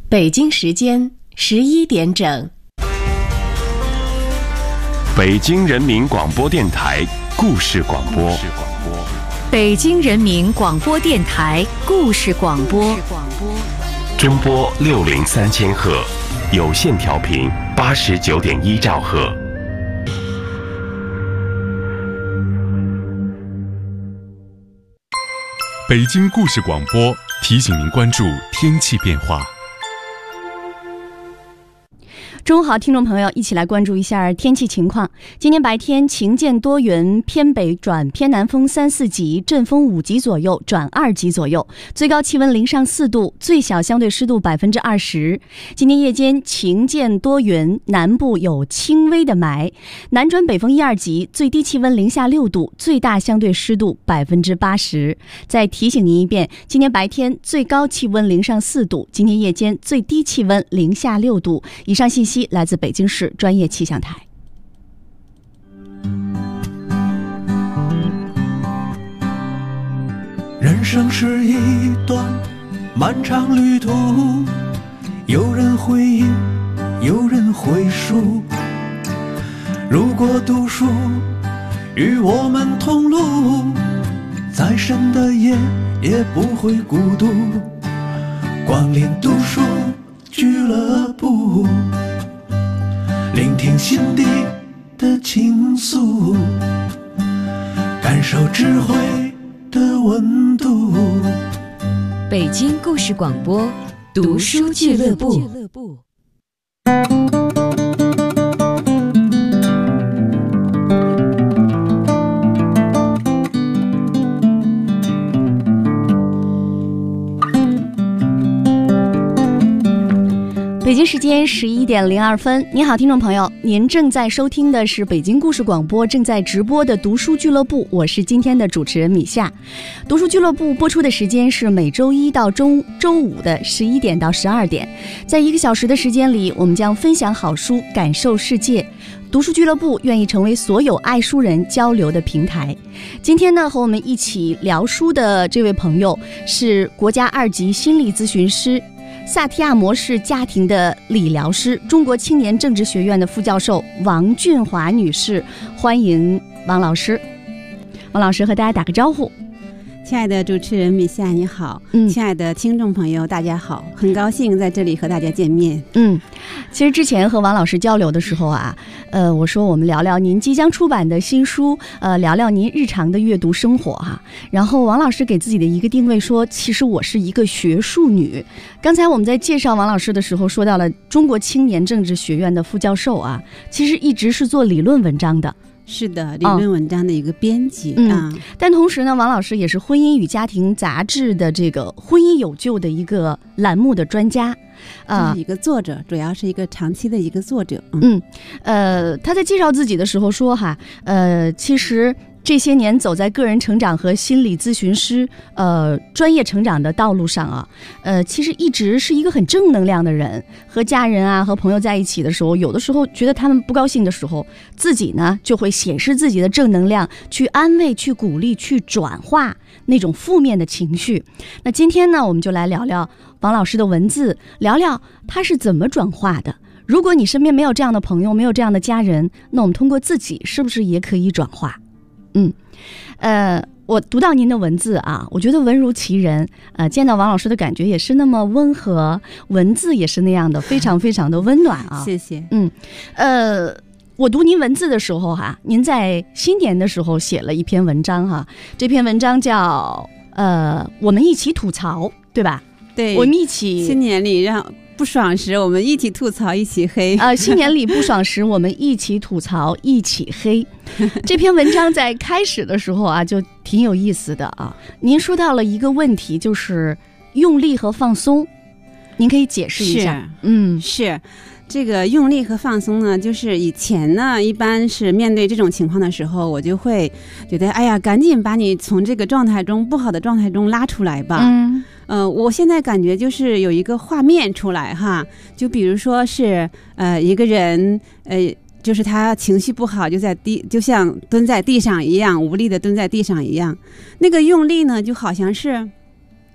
北京时间11点整。 北京人民广播电台故事广播。 北京人民广播电台故事广播。 中波603000赫，有线调频89.1兆赫。 北京故事广播提醒您关注天气变化。 中午好，听众朋友，一起来关注一下天气情况。今天白天晴间多云，偏北转偏南风3、4级，阵风5级左右转2级左右，最高气温0上4度，最小相对湿度20%。今天夜间晴间多云，南部有轻微的霾，南转北风1、2级，最低气温0下6度，最大相对湿度80%。再提醒您一遍，今天白天最高气温0上4度，今天夜间最低气温0下6度。以上信息来自北京市专业气象台。 人生是一段漫长旅途，有人回忆，有人回述。如果读书与我们同路，再深的夜也不会孤独。光临读书俱乐部，聆听心底的倾诉，感受智慧的温度。 北京故事广播读书俱乐部。 北京时间11点02分，您好，听众朋友，您正在收听的是北京故事广播正在直播的读书俱乐部，我是今天的主持人米夏。读书俱乐部播出的时间是每周一到周五的11点到12点，在1个小时的时间里，我们将分享好书，感受世界。读书俱乐部愿意成为所有爱书人交流的平台。今天呢，和我们一起聊书的这位朋友是国家2级心理咨询师，萨提亚模式家庭的理疗师，中国青年政治学院的副教授王俊华女士。欢迎王老师。王老师和大家打个招呼。 亲爱的主持人米夏你好，亲爱的听众朋友大家好，很高兴在这里和大家见面。 其实之前和王老师交流的时候啊，我说我们聊聊您即将出版的新书，聊聊您日常的阅读生活哈。然后王老师给自己的一个定位说，其实我是一个学术女。刚才我们在介绍王老师的时候说到了中国青年政治学院的副教授啊，其实一直是做理论文章的。 是的，理论文章的一个编辑但同时呢，王老师也是婚姻与家庭杂志的这个婚姻有救的一个栏目的专家一个作者，主要是一个长期的一个作者。 他在介绍自己的时候说哈，其实这些年走在个人成长和心理咨询师专业成长的道路上啊，其实一直是一个很正能量的人。和家人啊和朋友在一起的时候，有的时候觉得他们不高兴的时候，自己呢就会显示自己的正能量，去安慰，去鼓励，去转化那种负面的情绪。那今天呢，我们就来聊聊王老师的文字，聊聊他是怎么转化的。如果你身边没有这样的朋友，没有这样的家人，那我们通过自己是不是也可以转化？我读到您的文字啊，我觉得文如其人，见到王老师的感觉也是那么温和，文字也是那样的非常非常的温暖啊。 谢谢。 我读您文字的时候哈，您在新年的时候写了一篇文章哈，这篇文章叫我们一起吐槽，对吧？ 对， 我们一起新年里让不爽时我们一起吐槽一起黑新年里不爽时我们一起吐槽一起黑这篇文章在开始的时候啊就挺有意思的啊。您说到了一个问题，就是用力和放松，您可以解释一下？ 是这个用力和放松呢，就是以前呢一般是面对这种情况的时候，我就会觉得哎呀，赶紧把你从这个状态中不好的状态中拉出来吧。我现在感觉就是有一个画面出来哈，就比如说是一个人就是他情绪不好，就像蹲在地上一样，无力的蹲在地上一样。那个用力呢，就好像是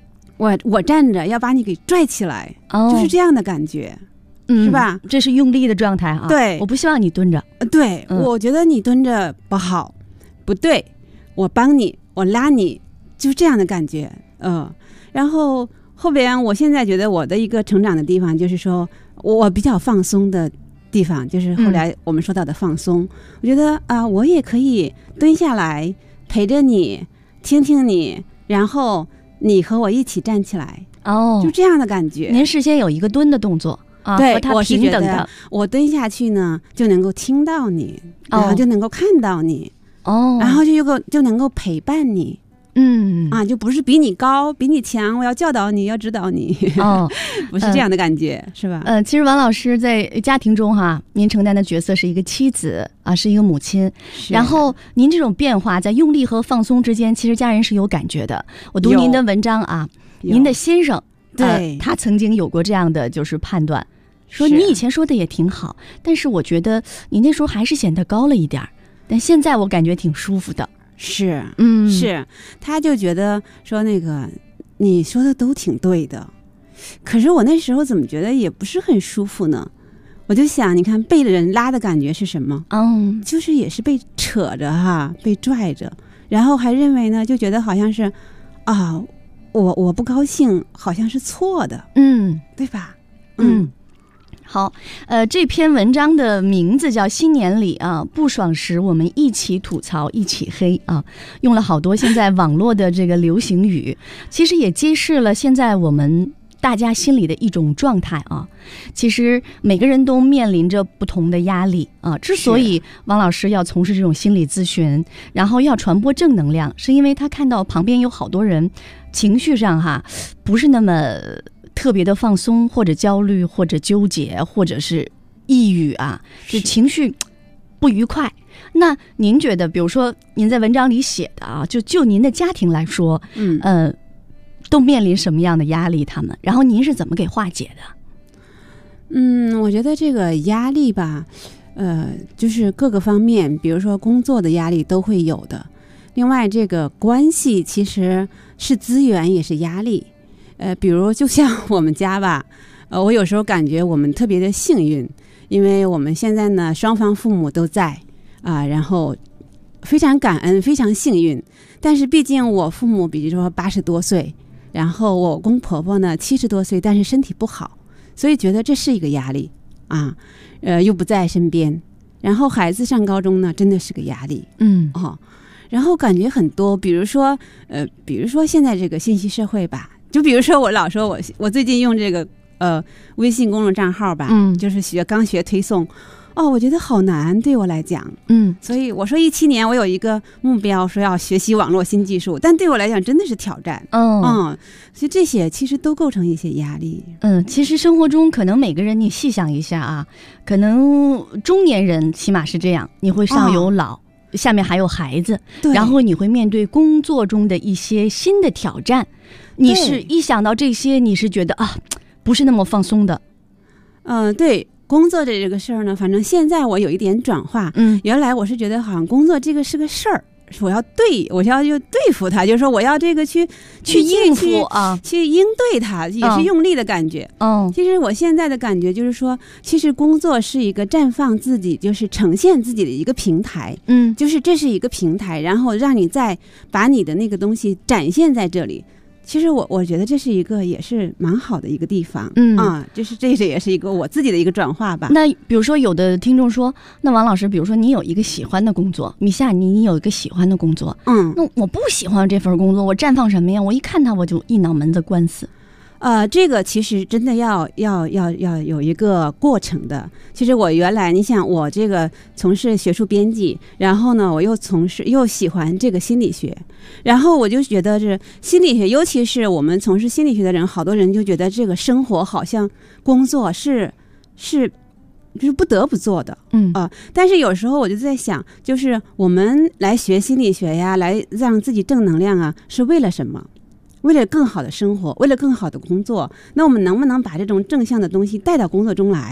我站着要把你给拽起来，就是这样的感觉。是吧？ 这是用力的状态啊。 对， 我不希望你蹲着。 对，我觉得你蹲着不好，不对，我帮你，我拉你，就是这样的感觉。然后后边我现在觉得我的一个成长的地方，就是说我比较放松的地方，就是后来我们说到的放松。我觉得我也可以蹲下来陪着你，听听你，然后你和我一起站起来。就这样的感觉。 您事先有一个蹲的动作。 对， 和他平等的， 我蹲下去呢，就能够听到你，然后就能够看到你，然后就能够陪伴你，就不是比你高，比你强，我要教导你，要指导你，不是这样的感觉，是吧？ 其实王老师在家庭中您承担的角色是一个妻子是一个母亲，然后您这种变化在用力和放松之间，其实家人是有感觉的。我读您的文章您的先生。 对， 他曾经有过这样的就是判断，说你以前说的也挺好，但是我觉得你那时候还是显得高了一点，但现在我感觉挺舒服的。 是，是，他就觉得说那个你说的都挺对的，可是我那时候怎么觉得也不是很舒服呢？我就想，你看被人拉的感觉是什么？就是也是被扯着被拽着，然后还认为呢，就觉得好像是我不高兴好像是错的，对吧？ 好，这篇文章的名字叫《新年里不爽时我们一起吐槽一起黑》用了好多现在网络的这个流行语，其实也揭示了现在我们大家心里的一种状态其实每个人都面临着不同的压力之所以王老师要从事这种心理咨询，然后要传播正能量，是因为他看到旁边有好多人情绪上不是那么特别的放松，或者焦虑，或者纠结，或者是抑郁这情绪不愉快。那您觉得，比如说您在文章里写的就您的家庭来说，都面临什么样的压力？他们，然后您是怎么给化解的？ 我觉得这个压力吧，就是各个方面，比如说工作的压力都会有的。另外，这个关系其实是资源，也是压力。比如就像我们家吧，我有时候感觉我们特别的幸运，因为我们现在呢双方父母都在然后非常感恩，非常幸运。但是毕竟我父母比如说80多岁，然后我公婆婆呢70多岁，但是身体不好，所以觉得这是一个压力又不在身边。然后孩子上高中呢，真的是个压力。然后感觉很多，比如说现在这个信息社会吧，就比如说我老说我最近用这个微信公众账号吧，就是刚学推送，我觉得好难对我来讲，所以我说17年我有一个目标，说要学习网络新技术，但对我来讲真的是挑战，所以这些其实都构成一些压力。 其实生活中可能每个人你细想一下可能中年人起码是这样，你会上有老。下面还有孩子，然后你会面对工作中的一些新的挑战，你是一想到这些，你是觉得不是那么放松的。 对，工作的这个事儿呢，反正现在我有一点转化。原来我是觉得好像工作这个是个事儿，我要对付它，就是说我要这个去应付去应对它，也是用力的感觉。其实我现在的感觉就是说，其实工作是一个绽放自己，就是呈现自己的一个平台。就是这是一个平台，然后让你再把你的那个东西展现在这里。其实我觉得这是一个也是蛮好的一个地方。就是这也是一个我自己的一个转化吧。 那比如说有的听众说，那王老师，比如说你有一个喜欢的工作，米夏你有一个喜欢的工作，那我不喜欢这份工作，我绽放什么呀？我一看它我就一脑门子官司。 这个其实真的要有一个过程的。其实我原来你想我这个从事学术编辑，然后呢我又喜欢这个心理学，然后我就觉得是心理学，尤其是我们从事心理学的人，好多人就觉得这个生活好像工作是就是不得不做的。但是有时候我就在想，就是我们来学心理学呀，来让自己正能量是为了什么？为了更好的生活，为了更好的工作，那我们能不能把这种正向的东西带到工作中来？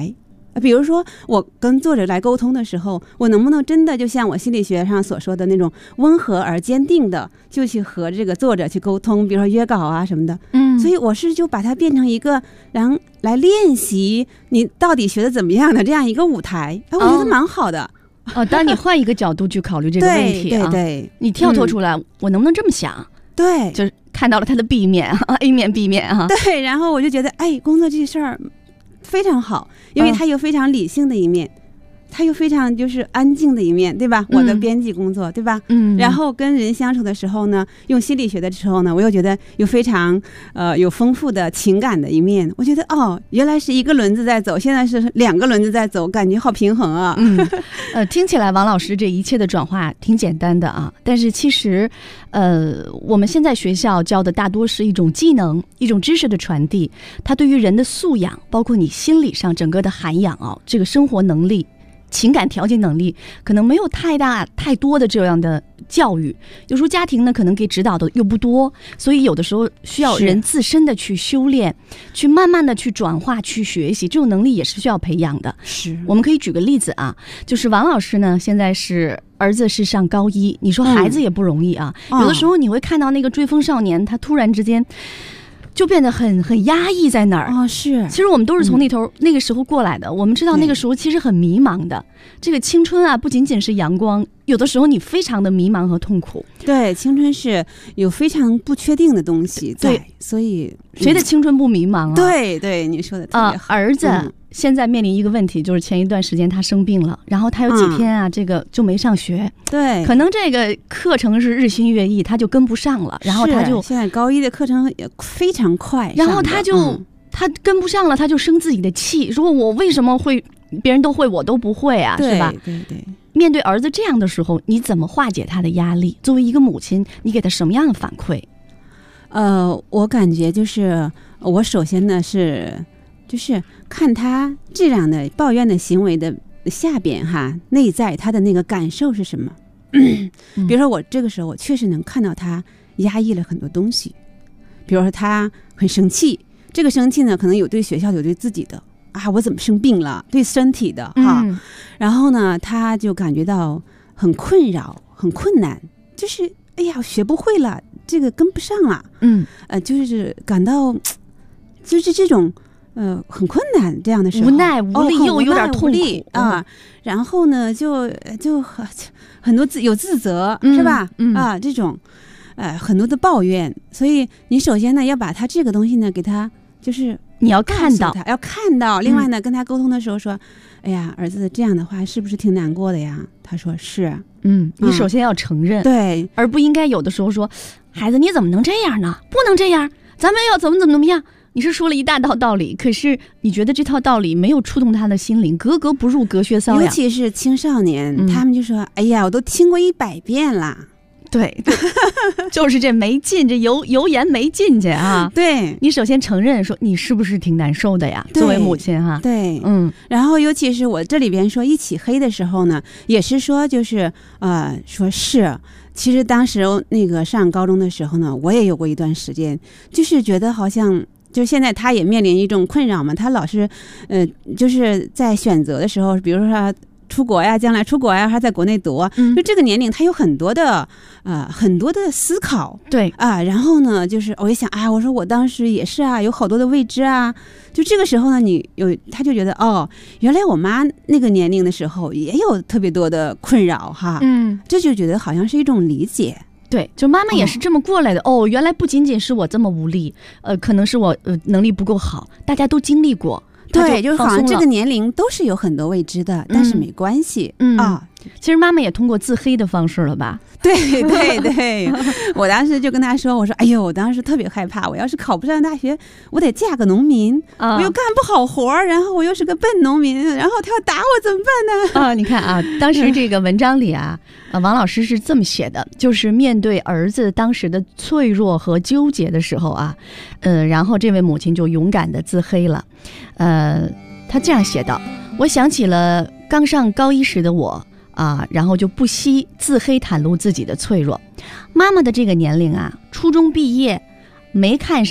比如说我跟作者来沟通的时候，我能不能真的就像我心理学上所说的那种温和而坚定的就去和这个作者去沟通，比如说约稿啊什么的。所以我是就把它变成一个来练习你到底学的怎么样的这样一个舞台，我觉得蛮好的。 当你换一个角度去考虑这个问题啊， 对， 你跳脱出来，我能不能这么想？ 对， 就是看到了它的 B 面，A 面 B 面啊。 对，然后我就觉得，工作这事儿非常好，因为它有非常理性的一面，它有非常就是安静的一面，对吧？我的编辑工作，对吧？然后跟人相处的时候呢，用心理学的时候呢，我又觉得有非常有丰富的情感的一面。我觉得原来是一个轮子在走，现在是2个轮子在走，感觉好平衡啊。 听起来王老师这一切的转化挺简单的啊，但是其实我们现在学校教的大多是一种技能，一种知识的传递，它对于人的素养，包括你心理上整个的涵养啊，这个生活能力、情感调节能力可能没有太多的这样的教育，有时候家庭呢可能给指导的又不多，所以有的时候需要人自身的去修炼，去慢慢的去转化，去学习，这种能力也是需要培养的。 是， 我们可以举个例子啊，就是王老师呢现在是儿子是上高1，你说孩子也不容易啊，有的时候你会看到那个追风少年，他突然之间就变得很压抑在那儿。 是， 其实我们都是从那个时候过来的，我们知道那个时候其实很迷茫的。这个青春啊，不仅仅是阳光，有的时候你非常的迷茫和痛苦。 对，青春是有非常不确定的东西在，对，所以谁的青春不迷茫啊？ 对，你说的特别好。 儿子现在面临一个问题，就是前一段时间他生病了，然后他有几天啊，这个就没上学。 对， 可能这个课程是日新月异，他就跟不上了，然后他就现在高1的课程也非常快， 然后他就他跟不上了，他就生自己的气，说我为什么会别人都会我都不会啊，是吧？ 对。 面对儿子这样的时候，你怎么化解他的压力？作为一个母亲，你给他什么样的反馈？ 我感觉就是我首先呢就是看他这样的抱怨的行为的下边内在他的那个感受是什么。比如说我这个时候我确实能看到他压抑了很多东西，比如说他很生气，这个生气呢可能有对学校有对自己的我怎么生病了，对身体的然后呢他就感觉到很困扰很困难，就是我学不会了，这个跟不上了，就是感到就是这种很困难这样的时候， 无奈无力，又有点痛苦然后呢就很多有自责，是吧？这种很多的抱怨，所以你首先呢要把他这个东西呢给他就是你要看到， 另外呢跟他沟通的时候说，儿子这样的话是不是挺难过的呀？他说是。 你首先要承认， 对， 而不应该有的时候说，孩子你怎么能这样呢？不能这样，咱们要怎么样。你是说了一大套道理，可是你觉得这套道理没有触动他的心灵，格格不入，隔靴搔痒。 尤其是青少年，他们就说我都听过100遍啦。 对，就是这没进，这油盐没进去啊。 对， 你首先承认说你是不是挺难受的呀？作为母亲对，然后尤其是我这里边说一起黑的时候呢，也是说就是说是，其实当时那个上高中的时候呢，我也有过一段时间，就是觉得好像。就现在他也面临一种困扰嘛，他老是就是在选择的时候，比如说他出国呀，将来出国呀，还在国内读，就这个年龄他有很多的思考， 对然后呢就是我一想我说我当时也是有好多的未知就这个时候呢他就觉得原来我妈那个年龄的时候也有特别多的困扰这就觉得好像是一种理解。 对，就妈妈也是这么过来的原来不仅仅是我这么无力，可能是我能力不够好，大家都经历过。 对，就是好像这个年龄都是有很多未知的，但是没关系其实妈妈也通过自黑的方式了吧？ 对，我当时就跟他说，我说我当时特别害怕，我要是考不上大学，我得嫁个农民，我又干不好活，然后我又是个笨农民，然后他要打我怎么办呢？ 你看当时这个文章里王老师是这么写的，就是面对儿子当时的脆弱和纠结的时候然后这位母亲就勇敢的自黑了，他这样写道：我想起了刚上高1时的我然后就不惜自黑袒露自己的脆弱。妈妈的这个年龄初中毕业，没看上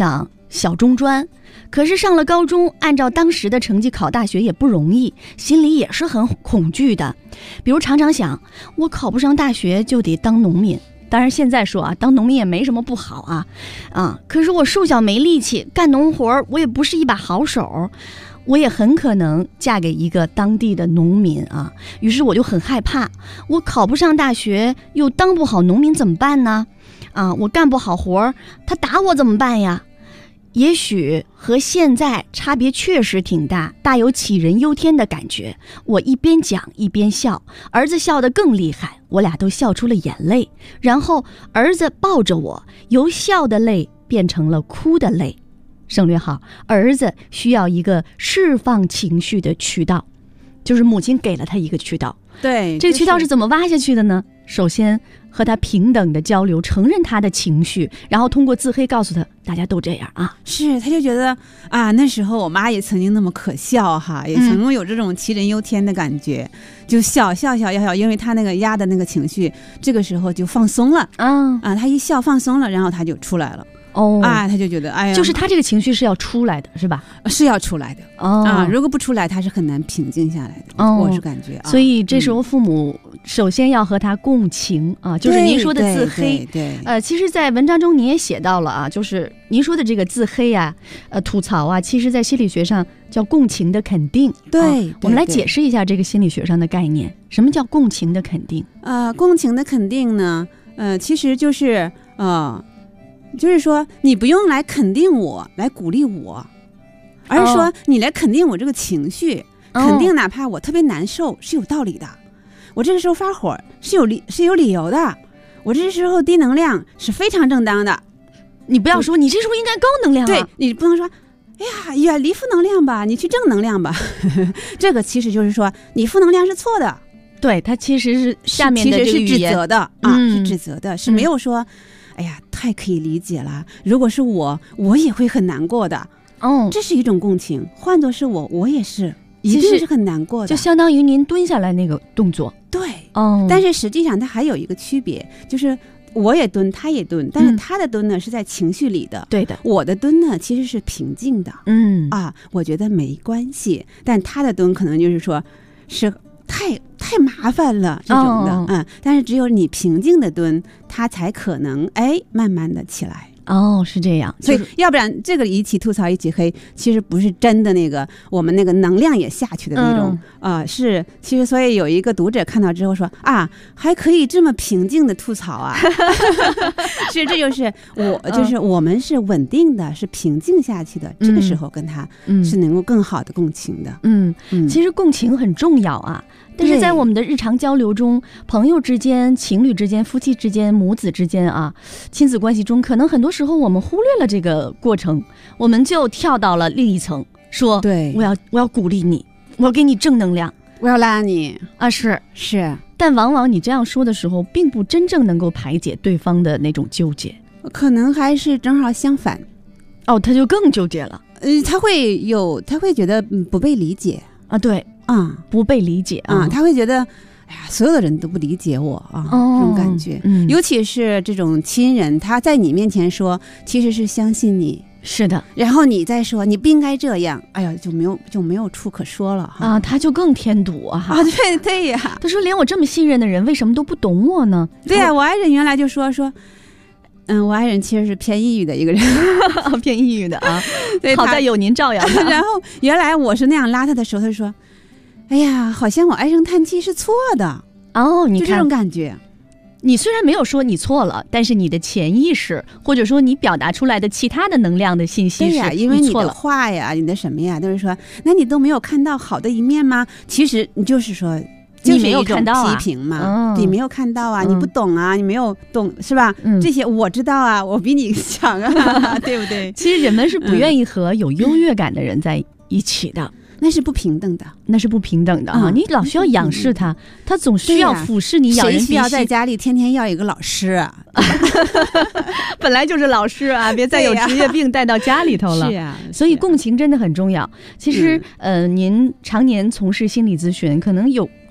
小中专，可是上了高中，按照当时的成绩考大学也不容易，心里也是很恐惧的。比如常常想，我考不上大学就得当农民。当然现在说啊，当农民也没什么不好啊，可是我瘦小没力气，干农活我也不是一把好手，我也很可能嫁给一个当地的农民啊。于是我就很害怕，我考不上大学又当不好农民怎么办呢？我干不好活，他打我怎么办呀？也许和现在差别确实挺大，大有杞人忧天的感觉。我一边讲一边笑，儿子笑得更厉害，我俩都笑出了眼泪。然后儿子抱着我，由笑的泪变成了哭的泪。省略号，儿子需要一个释放情绪的渠道，就是母亲给了他一个渠道。 对， 这个渠道是怎么挖下去的呢？首先和他平等的交流，承认他的情绪，然后通过自黑告诉他大家都这样啊。 是，他就觉得那时候我妈也曾经那么可笑哈，也曾经有这种杞人忧天的感觉，就笑，因为他那个压的那个情绪，这个时候就放松了他一笑放松了，然后他就出来了。他就觉得就是他这个情绪是要出来的，是吧？ 是要出来的如果不出来，他是很难平静下来的。我是感觉所以这时候父母首先要和他共情就是您说的自黑。 对， 其实在文章中你也写到了就是您说的这个自黑吐槽其实在心理学上叫共情的肯定。 对， 我们来解释一下这个心理学上的概念，什么叫共情的肯定？ 共情的肯定呢其实就是就是说你不用来肯定我，来鼓励我，而是说你来肯定我这个情绪，肯定哪怕我特别难受是有道理的，我这个时候发火是有理由的，我这时候低能量是非常正当的。 你不要说你这时候应该高能量对，你不能说远离负能量吧，你去正能量吧这个其实就是说你负能量是错的。 对，它其实是下面的这个语言是指责的是指责的，是没有说太可以理解了，如果是我也会很难过的。这是一种共情，换作是我也是一定是很难过的， 就相当于您蹲下来那个动作。 对但是实际上它还有一个区别，就是我也蹲他也蹲，但是他的蹲呢是在情绪里的。对的，我的蹲呢其实是平静的。我觉得没关系，但他的蹲可能就是说是太麻烦了这种的。但是只有你平静的蹲，它才可能慢慢的起来。是这样，所以要不然这个一起吐槽一起黑，其实不是真的那个我们那个能量也下去的那种是其实所以有一个读者看到之后说还可以这么平静的吐槽是这就是我们是稳定的，是平静下去的，这个时候跟他是能够更好的共情的。 其实共情很重要但是在我们的日常交流中，朋友之间、情侣之间、夫妻之间、母子之间亲子关系中，可能很多时候我们忽略了这个过程，我们就跳到了另一层，说对，我要鼓励你，我要给你正能量， 我要拉你是。但往往你这样说的时候，并不真正能够排解对方的那种纠结， 可能还是正好相反。 他就更纠结了。 他会觉得不被理解对。不被理解他会觉得所有的人都不理解我这种感觉。尤其是这种亲人，他在你面前说其实是相信你， 是的， 然后你再说你不应该这样，就没有处可说了他就更添堵对呀， 他说连我这么信任的人为什么都不懂我呢？ 对呀，我爱人原来就说我爱人其实是偏抑郁的一个人偏抑郁的对， 好在有您照耀他然后原来我是那样拉他的时候，他说好像我唉声叹气是错的你看就这种感觉。 你虽然没有说你错了，但是你的潜意识或者说你表达出来的其他的能量的信息是因为你的话呀，你的什么呀，都是说那你都没有看到好的一面吗？其实你就是说你没有看到批评嘛你没有看到你不懂你没有懂是吧这些我知道我比你强对不对？ 其实人们是不愿意和有优越感的人在一起的那是不平等的， 你老需要仰视他，他总需要俯视你，仰人鼻息。 谁需要在家里天天要一个老师本来就是老师别再有职业病带到家里头了。是所以共情真的很重要。其实您常年从事心理咨询，可能有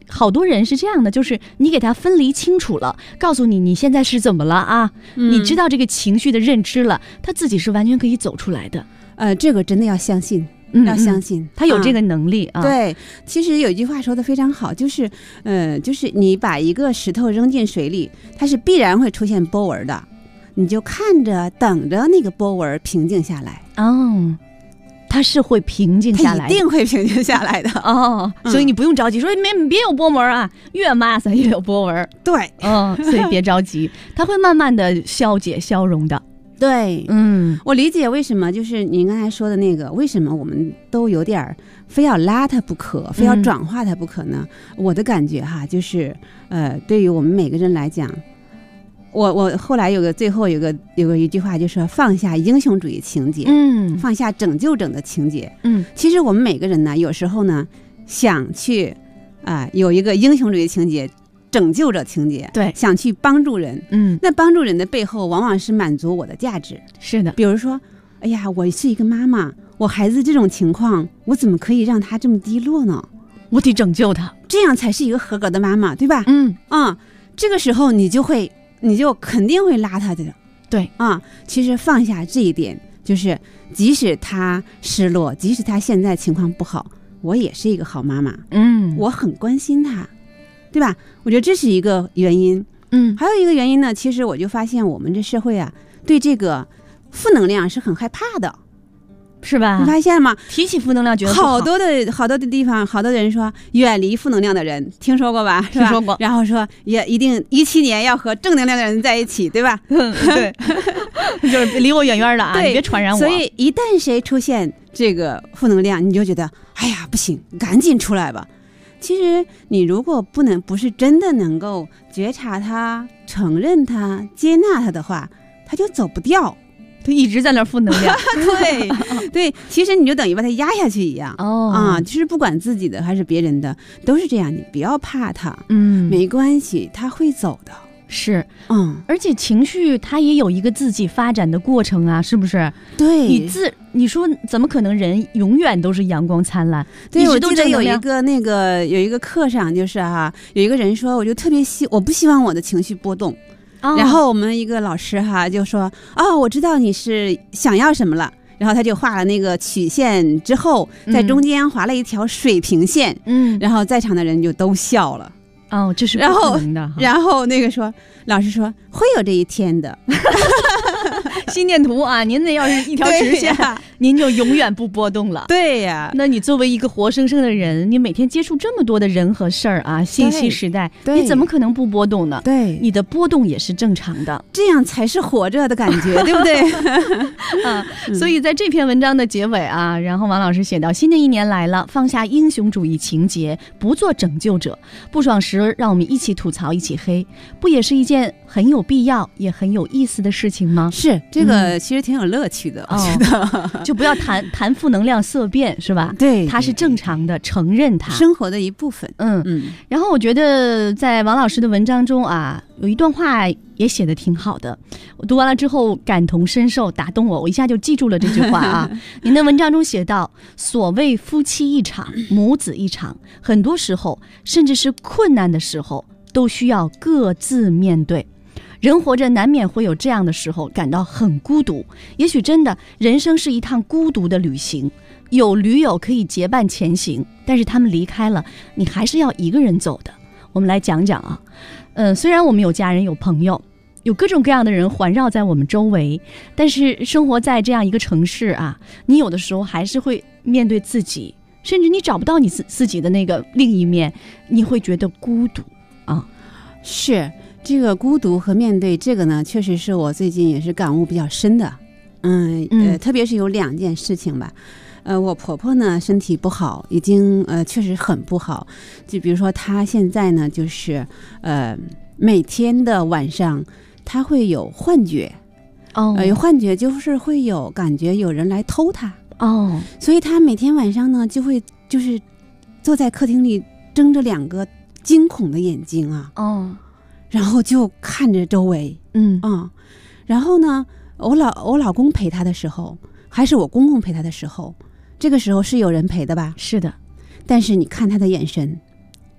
好多人是这样的，就是你给他分离清楚了，告诉你现在是怎么了啊，你知道这个情绪的认知了，他自己是完全可以走出来的。 这个真的要相信。要相信他有这个能力啊。 对，其实有一句话说的非常好，就是你把一个石头扔进水里，它是必然会出现波纹的，你就看着等着那个波纹平静下来。它是会平静下来的， 它一定会平静下来的所以你不用着急，说别有波纹啊，越骂撒越有波纹。 对， 所以别着急，它会慢慢的消解消融的。 对，我理解为什么就是您刚才说的那个，为什么我们都有点非要拉它不可，非要转化它不可呢？我的感觉哈，就是对于我们每个人来讲，我后来最后有一句话，就是说放下英雄主义情节，放下拯救者的情节，其实我们每个人呢，有时候呢想去有一个英雄主义情节。拯救者情节， 对， 想去帮助人，那帮助人的背后往往是满足我的价值。 是的， 比如说，哎呀，我是一个妈妈，我孩子这种情况，我怎么可以让他这么低落呢？ 我得拯救他， 这样才是一个合格的妈妈，对吧？这个时候你就肯定会拉他的， 对其实放下这一点，就是即使他失落，即使他现在情况不好，我也是一个好妈妈，我很关心他。对吧？我觉得这是一个原因。还有一个原因呢，其实我就发现我们这社会啊，对这个负能量是很害怕的， 是吧？ 你发现吗？ 提起负能量觉得不好， 好多的地方，好多人说远离负能量的人，听说过吧？是吧？ 听说过。 然后说也一定17年要和正能量的人在一起，对吧？ 对，就是离我远远的啊，你别传染我。 所以一旦谁出现这个负能量，你就觉得哎呀不行，赶紧出来吧。其实你如果不是真的能够觉察它、承认它、接纳它的话，它就走不掉， 它一直在那负能量。 对，其实你就等于把它压下去一样。就是不管自己的还是别人的，都是这样。你不要怕它，没关系，它会走的。 是，而且情绪它也有一个自己发展的过程啊，是不是？ 对， 你说怎么可能人永远都是阳光灿烂？ 对，我记得有一个课上就是有一个人说，我不希望我的情绪波动。然后我们一个老师就说，我知道你是想要什么了。然后他就画了那个曲线之后，在中间画了一条水平线。然后在场的人就都笑了。 这是不可能的。 然后那个老师说会有这一天的。 心电图啊，您那要是一条直线，您就永远不波动了。 对呀， 那你作为一个活生生的人，你每天接触这么多的人和事儿啊，信息时代，你怎么可能不波动呢？ 对， 你的波动也是正常的， 这样才是活着的感觉，对不对？ 所以在这篇文章的结尾啊，然后王老师写到：新的一年来了，放下英雄主义情节，不做拯救者，不爽时让我们一起吐槽，一起黑，不也是一件很有必要也很有意思的事情吗？ 是，这个其实挺有乐趣的，我觉得就不要谈负能量色变，是吧？ 对， 它是正常的，承认它， 生活的一部分。 然后我觉得在王老师的文章中啊，有一段话也写得挺好的，我读完了之后感同身受，打动我一下就记住了这句话啊。您的文章中写道：所谓夫妻一场，母子一场，很多时候甚至是困难的时候都需要各自面对。人活着难免会有这样的时候，感到很孤独。也许真的人生是一趟孤独的旅行，有驴友可以结伴前行，但是他们离开了，你还是要一个人走的。我们来讲讲啊，虽然我们有家人有朋友，有各种各样的人环绕在我们周围，但是生活在这样一个城市啊，你有的时候还是会面对自己，甚至你找不到你自己的那个另一面，你会觉得孤独啊。 是，这个孤独和面对这个呢，确实是我最近也是感悟比较深的。特别是有2件事情吧。我婆婆呢身体不好，已经确实很不好。就比如说她现在呢，就是每天的晚上她会有幻觉。有幻觉就是会有感觉有人来偷她。所以她每天晚上呢就是坐在客厅里睁着2个惊恐的眼睛啊。然后就看着周围。然后呢，我老公陪她的时候，还是我公公陪她的时候，这个时候是有人陪的吧？ 是的。 但是你看她的眼神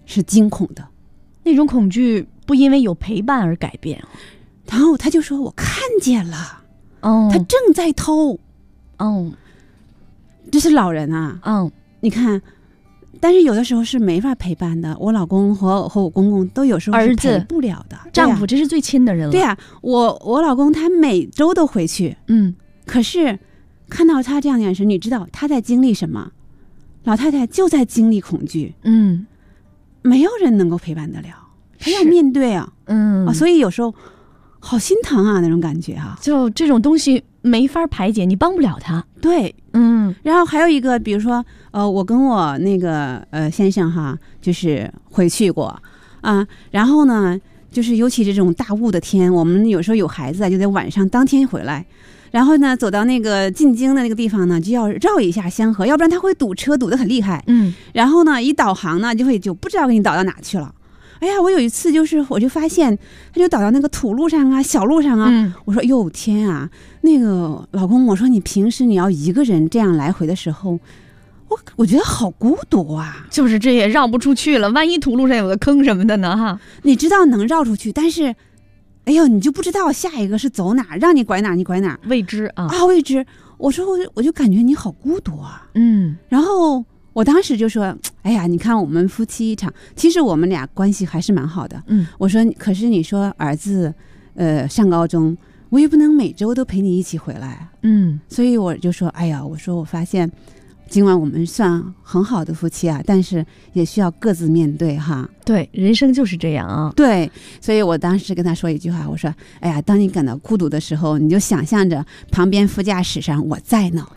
是惊恐的， 那种恐惧不因为有陪伴而改变。 然后他就说我看见了， 哦， 他正在偷， 哦， 这是老人啊，你看，但是有的时候是没法陪伴的。我老公和我公公都有时候是陪不了的， 丈夫这是最亲的人了。 对呀，我老公他每周都回去，可是看到他这样的眼神，你知道他在经历什么？老太太就在经历恐惧，没有人能够陪伴得了，他要面对啊，所以有时候好心疼啊，那种感觉啊， 就这种东西没法排解，你帮不了他。 对，然后还有一个，比如说，我跟我那个先生哈，就是回去过啊，然后呢，就是尤其这种大雾的天，我们有时候有孩子啊，就得晚上当天回来。然后呢，走到那个进京的那个地方呢，就要绕一下香河，要不然他会堵车，堵得很厉害。然后呢，一导航呢，就不知道给你导到哪去了。哎呀，我有一次我就发现，他就导到那个土路上啊、小路上啊。我说哟天啊，那个老公，我说你平时你要一个人这样来回的时候，我觉得好孤独啊。 就是这也绕不出去了，万一土路上有个坑什么的呢？哈， 你知道能绕出去，但是。哎呦，你就不知道下一个是走哪，让你拐哪你拐哪， 未知啊， 未知。我说我就感觉你好孤独啊，然后我当时就说，哎呀，你看我们夫妻一场，其实我们俩关系还是蛮好的，我说可是你说儿子，上高中，我也不能每周都陪你一起回来，所以我就说，哎呀，我说我发现。尽管我们算很好的夫妻啊，但是也需要各自面对哈。 对，人生就是这样啊。 对，所以我当时跟他说一句话，我说：“哎呀，当你感到孤独的时候，你就想象着旁边副驾驶上我在呢。”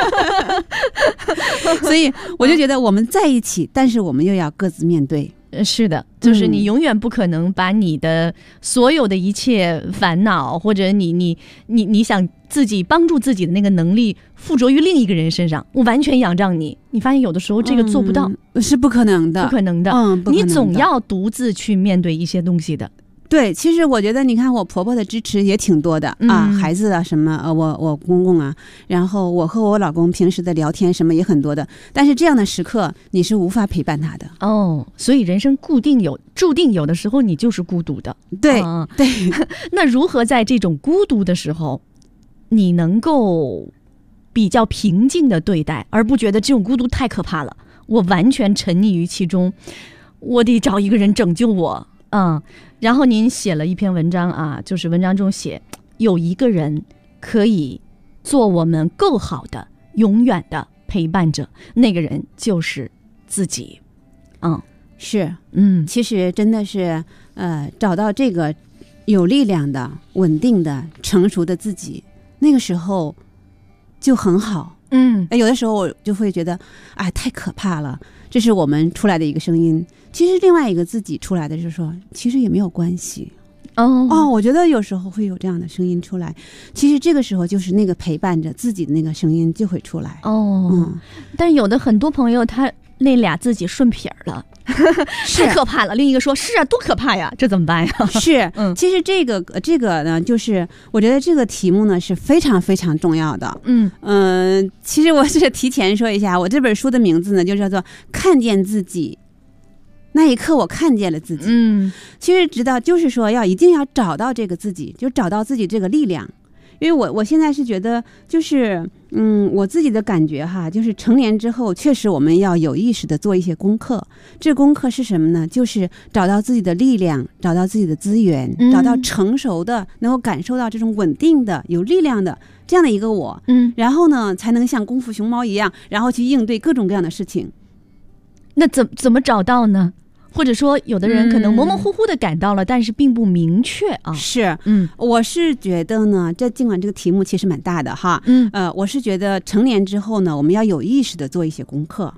所以我就觉得我们在一起，但是我们又要各自面对。 是的，就是你永远不可能把你的所有的一切烦恼，或者你想自己帮助自己的那个能力附着于另一个人身上，我完全仰仗你。你发现有的时候这个做不到， 是不可能的， 不可能的。你总要独自去面对一些东西的。 对，其实我觉得，你看我婆婆的支持也挺多的啊，孩子啊什么，我公公啊，然后我和我老公平时的聊天什么也很多的，但是这样的时刻你是无法陪伴他的所以人生注定有的时候你就是孤独的。 对，对。 那如何在这种孤独的时候，你能够比较平静的对待，而不觉得这种孤独太可怕了，我完全沉溺于其中，我得找一个人拯救我。然后您写了一篇文章啊，就是文章中写有一个人可以做我们更好的永远的陪伴者，那个人就是自己。 是，其实真的是找到这个有力量的、稳定的、成熟的自己，那个时候就很好。有的时候我就会觉得太可怕了，这是我们出来的一个声音。其实另外一个自己出来的就是说，其实也没有关系。我觉得有时候会有这样的声音出来，其实这个时候就是那个陪伴着自己的那个声音就会出来。 但有的很多朋友他那俩自己顺撇了，太可怕了。另一个说是啊，多可怕呀，这怎么办呀？ 是，其实这个呢，就是我觉得这个题目呢是非常非常重要的。其实我是提前说一下，我这本书的名字呢就叫做《看见自己》。那一刻我看见了自己。其实就是说一定要找到这个自己，就找到自己这个力量。因为我现在是觉得就是我自己的感觉哈，就是成年之后确实我们要有意识的做一些功课。这功课是什么呢？就是找到自己的力量，找到自己的资源，找到成熟的能够感受到这种稳定的有力量的这样的一个我。然后呢才能像功夫熊猫一样，然后去应对各种各样的事情。 那怎么找到呢？或者说有的人可能模模糊糊的感到了，但是并不明确啊。 是，我是觉得呢，尽管这个题目其实蛮大的哈，我是觉得成年之后呢，我们要有意识的做一些功课。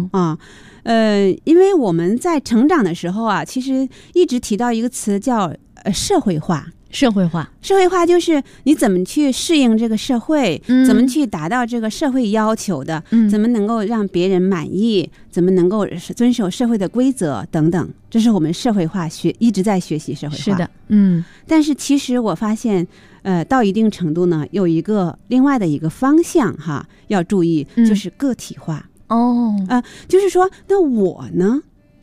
因为我们在成长的时候啊，其实一直提到一个词叫社会化。 社会化就是你怎么去适应这个社会，怎么去达到这个社会要求的，怎么能够让别人满意，怎么能够遵守社会的规则等等，这是我们社会化一直在学习社会化。 是的， 但是其实我发现到一定程度呢，有另外的一个方向哈，要注意，就是个体化。就是说那我呢，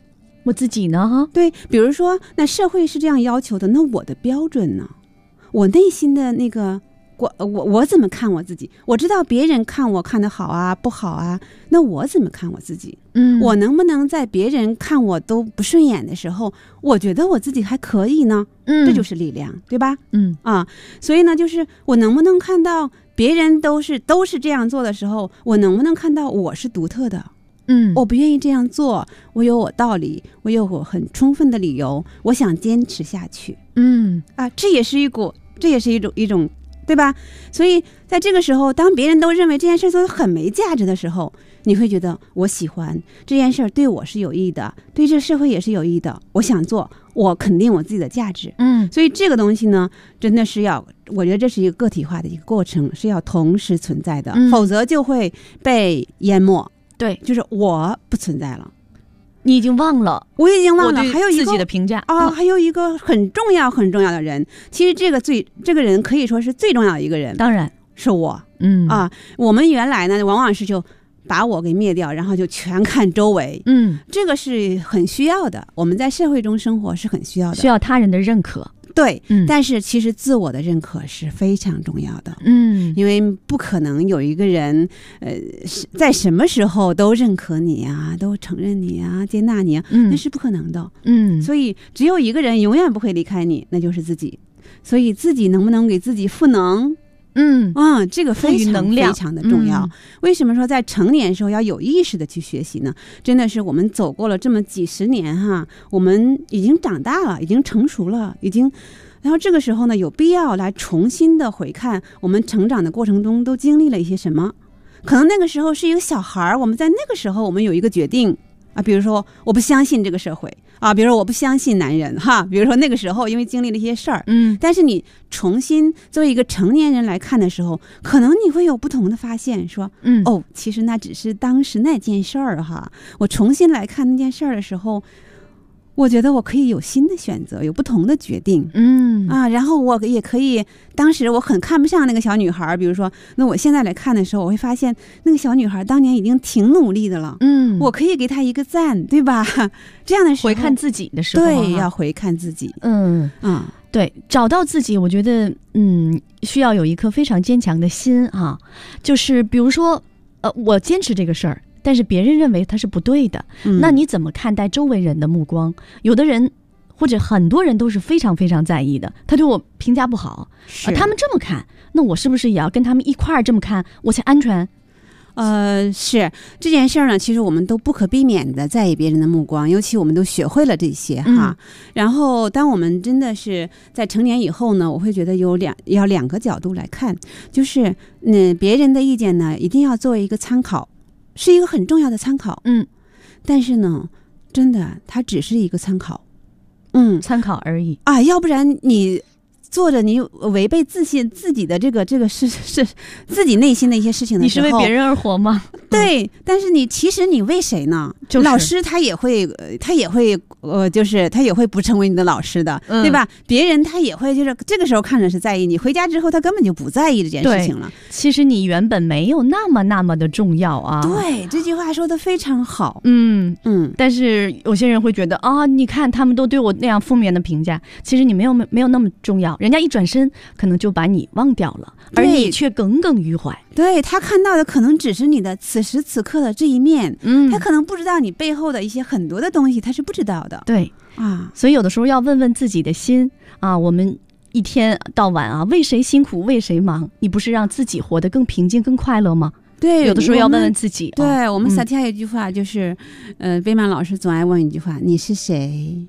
我自己呢？哈， 对，比如说，那社会是这样要求的，那我的标准呢？我内心的那个，我怎么看我自己？我知道别人看我看得好啊，不好啊，那我怎么看我自己？我能不能在别人看我都不顺眼的时候，我觉得我自己还可以呢？这就是力量，对吧？所以呢，就是我能不能看到别人都是这样做的时候，我能不能看到我是独特的？我不愿意这样做，我有我道理，我有我很充分的理由，我想坚持下去。这也是一种，对吧？所以在这个时候，当别人都认为这件事做得很没价值的时候，你会觉得我喜欢这件事，对我是有益的，对这社会也是有益的，我想做，我肯定我自己的价值。所以这个东西呢，真的是我觉得这是一个个体化的一个过程，是要同时存在的，否则就会被淹没。对，就是我不存在了， 你已经忘了， 我已经忘了，还有一个自己的评价还有一个很重要的人，其实这个人可以说是最重要的一个人， 当然是我。我们原来呢，往往是就把我给灭掉，然后就全看周围。这个是很需要的，我们在社会中生活是很需要的， 需要他人的认可。 对，但是其实自我的认可是非常重要的。因为不可能有一个人，在什么时候都认可你啊，都承认你啊，接纳你啊，那是不可能的。所以只有一个人永远不会离开你，那就是自己。所以自己能不能给自己赋能？这个非常的重要。为什么说在成年时候要有意识的去学习呢？真的是我们走过了这么几十年哈，我们已经长大了，已经成熟了，然后这个时候呢，有必要来重新的回看我们成长的过程中都经历了一些什么。可能那个时候是一个小孩，我们在那个时候我们有一个决定啊，比如说我不相信这个社会啊，比如说我不相信男人哈，比如说那个时候因为经历了一些事儿，但是你重新作为一个成年人来看的时候，可能你会有不同的发现，说其实那只是当时那件事儿哈，我重新来看那件事儿的时候，我觉得我可以有新的选择，有不同的决定。然后我也可以，当时我很看不上那个小女孩，比如说，那我现在来看的时候，我会发现那个小女孩当年已经挺努力的了。我可以给她一个赞，对吧？这样的时候， 回看自己的时候， 对，要回看自己。 对，找到自己，我觉得，需要有一颗非常坚强的心啊。就是比如说，我坚持这个事儿，但是别人认为它是不对的，那你怎么看待周围人的目光？有的人或者很多人都是非常非常在意的，他对我评价不好，他们这么看，那我是不是也要跟他们一块儿这么看，我才安全？ 是这件事儿呢，其实我们都不可避免的在意别人的目光，尤其我们都学会了这些哈。然后当我们真的是在成年以后呢，我会觉得要两个角度来看，就是别人的意见呢，一定要作为一个参考，是一个很重要的参考。但是呢，真的它只是一个参考， 参考而已啊，要不然你做着你违背自己的这个是自己内心的一些事情的时候， 你是为别人而活吗？ 对，但是其实你为谁呢？老师他也会就是他也会不成为你的老师的，对吧？别人他也会就是这个时候看着是在意你，回家之后他根本就不在意这件事情了。 其实你原本没有那么的重要啊。 对，这句话说的非常好。 但是有些人会觉得啊，你看他们都对我那样负面的评价，其实你没有那么重要，人家一转身可能就把你忘掉了，而你却耿耿于怀。 对，他看到的可能只是你的此时此刻的这一面，他可能不知道你背后的一些很多的东西，他是不知道的。 对啊，所以有的时候要问问自己的心啊，我们一天到晚啊，为谁辛苦为谁忙？你不是让自己活得更平静更快乐吗？ 对， 有的时候要问问自己。 对，我们萨提亚有一句话就是，贝曼老师总爱问一句话：你是谁？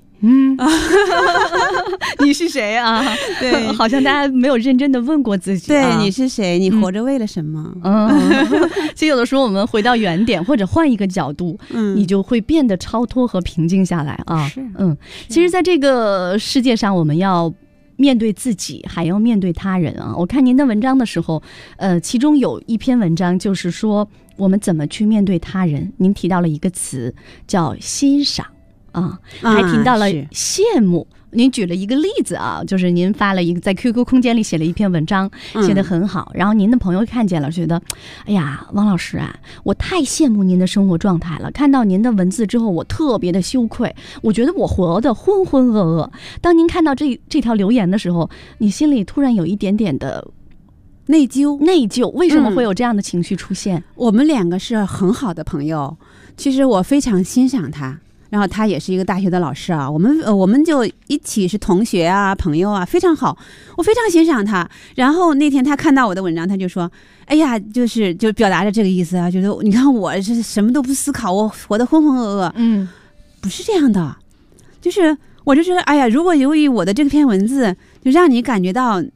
你是谁啊？ 对， 好像大家没有认真的问过自己。 对，你是谁？你活着为了什么？ 其实有的时候我们回到原点，或者换一个角度，你就会变得超脱和平静下来啊。其实在这个世界上，我们要面对自己，还要面对他人啊。我看您的文章的时候，其中有一篇文章就是说我们怎么去面对他人。您提到了一个词叫欣赏。 啊，还提到了是羡慕。您举了一个例子啊，就是您发了一个在 QQ 空间里写了一篇文章，写得很好，然后您的朋友看见了，觉得，哎呀，王老师啊，我太羡慕您的生活状态了。看到您的文字之后，我特别的羞愧，我觉得我活得浑浑噩噩。当您看到这条留言的时候，你心里突然有一点点的内疚， 为什么会有这样的情绪出现？ 我们两个是很好的朋友，其实我非常欣赏他。然后他也是一个大学的老师啊，我们就一起是同学啊，朋友啊，非常好，我非常欣赏他。然后那天他看到我的文章，他就说：“哎呀，就表达着这个意思啊，觉得你看我是什么都不思考，我活得浑浑噩噩。”不是这样的，就是我就觉得，哎呀，如果由于我的这篇文字就让你感觉到我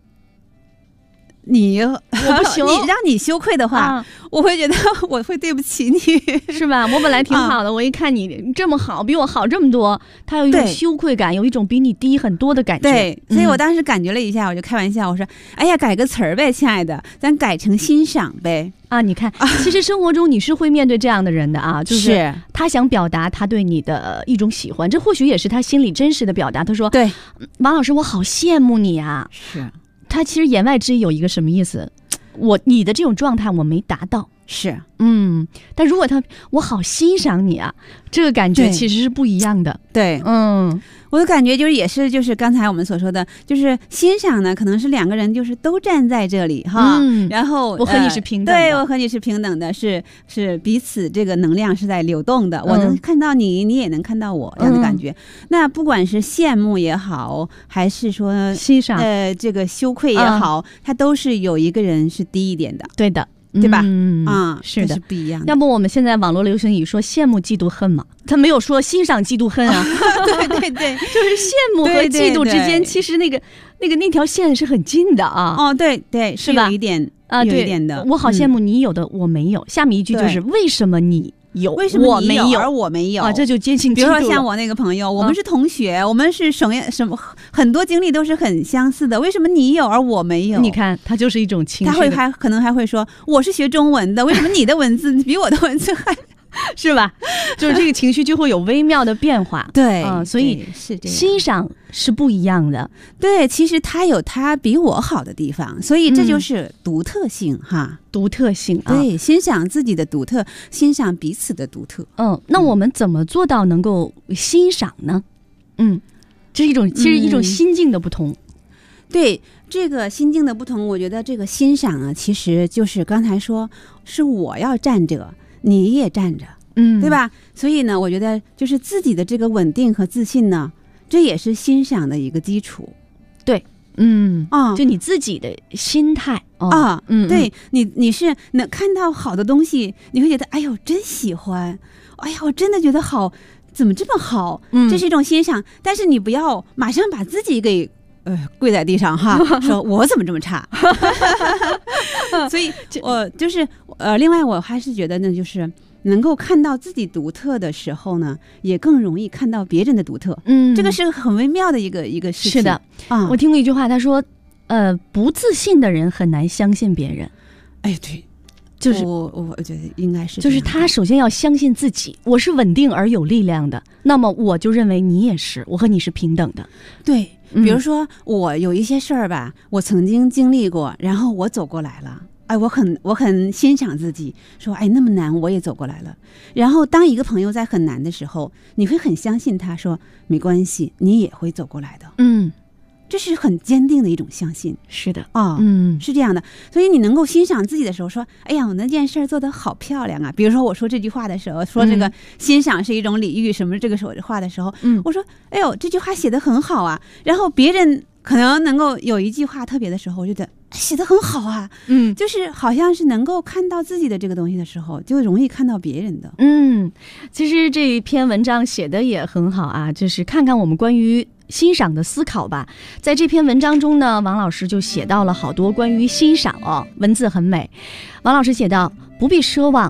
不行，让你羞愧的话，我会觉得我会对不起你， 是吧？我本来挺好的，我一看你这么好，比我好这么多，他有一种羞愧感，有一种比你低很多的感觉。 对，所以我当时感觉了一下，我就开玩笑，我说：“哎呀，改个词儿呗，亲爱的，咱改成欣赏呗。” 啊，你看，其实生活中你是会面对这样的人的啊，就是他想表达他对你的一种喜欢，这或许也是他心里真实的表达。他说：“对，王老师，我好羡慕你啊。” 是。 他其实言外之意有一个什么意思？你的这种状态我没达到， 是， 但如果我好欣赏你啊，这个感觉其实是不一样的。 对，我的感觉就是刚才我们所说的，就是欣赏呢，可能是两个人就是都站在这里哈，然后我和你是平等的， 对，我和你是平等的，是彼此这个能量是在流动的，我能看到你，你也能看到我这样的感觉。那不管是羡慕也好，还是说欣赏， 这个羞愧也好，它都是有一个人是低一点的， 对的。 对吧？ 是的， 是不一样的。 要不我们现在网络流行语说羡慕嫉妒恨嘛，他没有说欣赏嫉妒恨啊。 对， 就是羡慕和嫉妒之间，其实那条线是很近的啊。 哦，对，是吧？有一点啊，有一点的。 我好羡慕你有的我没有。下面一句就是为什么你有， 为什么你有而我没有啊？这就接近嫉妒了。 比如说像我那个朋友，我们是同学，我们是什么很多经历都是很相似的，为什么你有而我没有？ 你看，他就是一种情绪。 他可能还会说，我是学中文的，为什么你的文字比我的文字还是吧？就是这个情绪就会有微妙的变化。 对， 所以是这样， 欣赏是不一样的。 对，其实他有他比我好的地方，所以这就是独特性哈。 独特性啊， 对，欣赏自己的独特，欣赏彼此的独特。 那我们怎么做到能够欣赏呢？这是其实一种心境的不同。 对，这个心境的不同，我觉得这个欣赏啊，其实就是刚才说是我要站着，你也站着，对吧？所以呢，我觉得就是自己的这个稳定和自信呢，这也是欣赏的一个基础。对。 就你自己的心态对，你是能看到好的东西，你会觉得哎呦真喜欢，哎呀我真的觉得好，怎么这么好，这是一种欣赏。但是你不要马上把自己给跪在地上哈，说我怎么这么差。所以我就是另外我还是觉得呢，就是能够看到自己独特的时候呢，也更容易看到别人的独特。这个是很微妙的一个事情。 是的，我听过一句话，他说，不自信的人很难相信别人。 哎，对， 就是我觉得应该是， 就是他首先要相信自己，我是稳定而有力量的，那么我就认为你也是，我和你是平等的。 对，比如说我有一些事儿吧，我曾经经历过，然后我走过来了。我很欣赏自己，说那么难我也走过来了。然后当一个朋友在很难的时候，你会很相信他，说没关系，你也会走过来的。这是很坚定的一种相信。 是的是这样的。所以你能够欣赏自己的时候，说哎呀我那件事做得好漂亮啊。比如说我说这句话的时候，说这个欣赏是一种礼遇什么这个话的时候，我说哎呦这句话写得很好啊。然后别人可能能够有一句话特别的时候，我觉得写得很好啊，就是好像是能够看到自己的这个东西的时候，就容易看到别人的。 其实这一篇文章写得也很好啊，就是看看我们关于欣赏的思考吧。在这篇文章中呢，王老师就写到了好多关于欣赏文字很美。王老师写道：不必奢望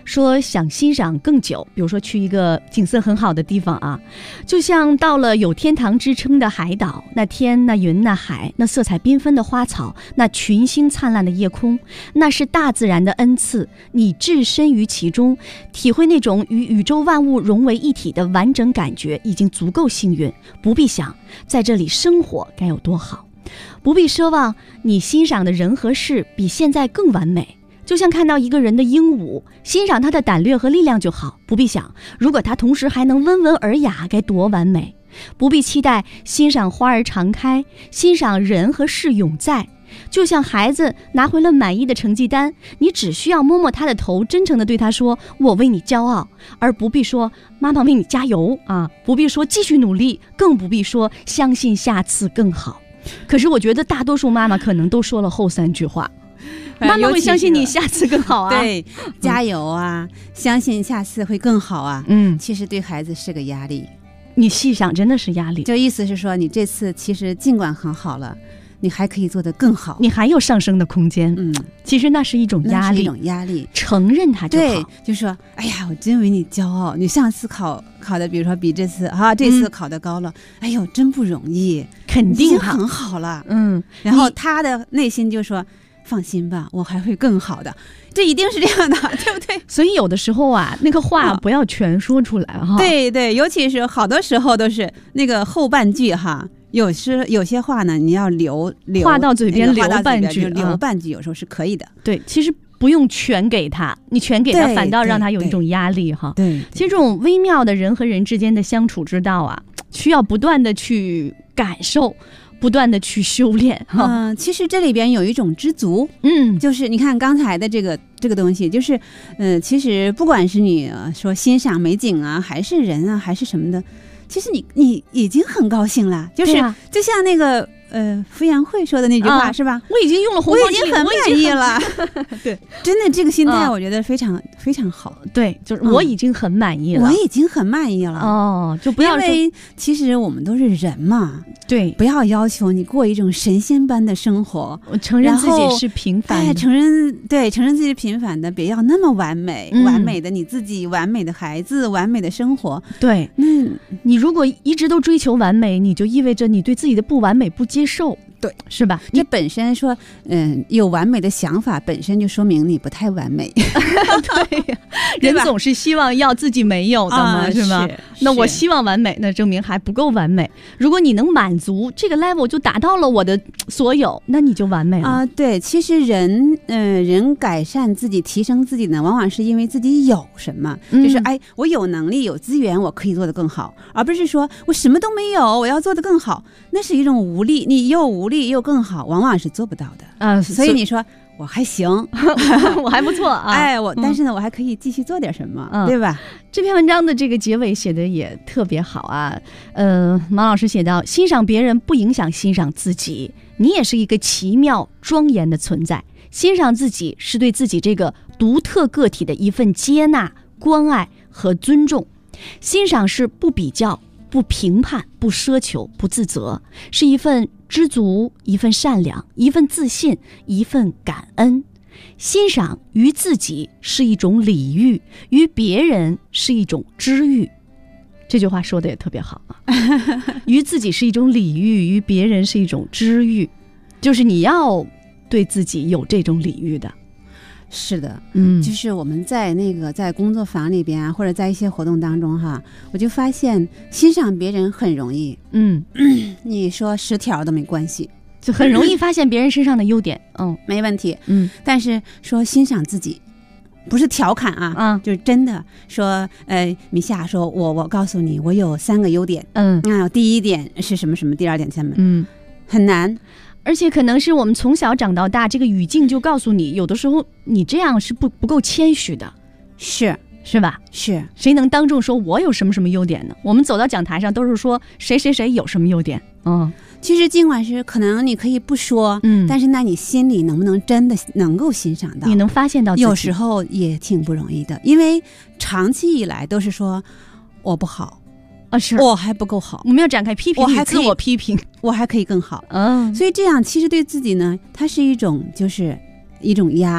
说想欣赏更久，比如说去一个景色很好的地方啊，就像到了有天堂之称的海岛，那天那云那海，那色彩缤纷的花草，那群星灿烂的夜空，那是大自然的恩赐，你置身于其中，体会那种与宇宙万物融为一体的完整感觉，已经足够幸运，不必想在这里生活该有多好，不必奢望你欣赏的人和事比现在更完美，就像看到一个人的英武，欣赏他的胆略和力量就好，不必想如果他同时还能温文尔雅该多完美，不必期待欣赏花儿常开，欣赏人和事永在，就像孩子拿回了满意的成绩单，你只需要摸摸他的头，真诚地对他说我为你骄傲，而不必说妈妈为你加油啊，不必说继续努力，更不必说相信下次更好。可是我觉得大多数妈妈可能都说了后3句话，妈妈会相信你下次更好啊， 对，加油啊，相信下次会更好啊。其实对孩子是个压力， 你细想真的是压力， 就意思是说你这次其实尽管很好了，你还可以做得更好， 你还有上升的空间。其实那是一种压力， 那是一种压力， 承认它就好。 对，就说哎呀，我真为你骄傲，你上次考的比如说比这次这次考得高了，哎呦真不容易， 肯定很好了。然后他的内心就说放心吧，我还会更好的，这一定是这样的，对不对？ 所以有的时候啊，那个话不要全说出来哈。 对对，尤其是好多时候都是那个后半句哈，有些话呢，你要留话到嘴边留半句， 留半句有时候是可以的。 对，其实不用全给他，你全给他反倒让他有一种压力哈。 对， 其实这种微妙的人和人之间的相处之道啊，需要不断的去感受，不断的去修炼哈。 其实这里边有一种知足，就是你看刚才的这个东西，就是其实不管是你说欣赏美景啊，还是人啊，还是什么的，其实你已经很高兴了，就是就像那个傅园慧说的那句话，是吧？ 我已经用了红包机， 我已经很满意了。 对， 真的这个心态我觉得非常非常好。 对，就是我已经很满意了， 我已经很满意了。 就不要说， 因为其实我们都是人嘛， 对， 不要要求你过一种神仙般的生活， 我承认自己是平凡的， 承认自己是平凡的，别要那么完美，完美的你自己，完美的孩子，完美的生活。 对，你如果一直都追求完美，你就意味着你对自己的不完美不接受， 对， 是吧？ 这本身说，有完美的想法，本身就说明你不太完美。 对呀，人总是希望要自己没有的嘛，是吧？那我希望完美，那证明还不够完美。如果你能满足这个 level， 就达到了我的所有，那你就完美了对，其实人改善自己、提升自己呢，往往是因为自己有什么，就是我有能力、有资源，我可以做得更好，而不是说我什么都没有，我要做得更好，那是一种无力。你又无力又更好，往往是做不到的所以你说我还行， 我还不错啊， 但是呢，我还可以继续做点什么，对吧？ 这篇文章的这个结尾写的也特别好啊。马老师写到，欣赏别人不影响欣赏自己，你也是一个奇妙庄严的存在。欣赏自己是对自己这个独特个体的一份接纳、关爱和尊重。欣赏是不比较、不评判、不奢求、不自责，是一份知足，一份善良，一份自信，一份感恩。欣赏于自己是一种礼遇，于别人是一种知遇。这句话说的也特别好啊，于自己是一种礼遇，于别人是一种知遇，就是你要对自己有这种礼遇的。 是的，就是我们在在工作坊里边或者在一些活动当中哈，我就发现欣赏别人很容易，你说10条都没关系， 就很容易发现别人身上的优点， 没问题，但是说欣赏自己，不是调侃啊，就是真的说，米夏说我告诉你，我有3个优点，第一点是什么什么，第2点什么，很难。 而且可能是我们从小长到大，这个语境就告诉你，有的时候你这样是不够谦虚的，是吧？是，谁能当众说我有什么什么优点呢？我们走到讲台上都是说谁谁谁有什么优点。 其实尽管是可能你可以不说，但是那你心里能不能真的能够欣赏到？ 你能发现到自己， 有时候也挺不容易的，因为长期以来都是说我不好。 是我还不够好， 我们要展开批评，我还自我批评， 我还可以更好。所以这样其实对自己呢，它是一种就是一种压，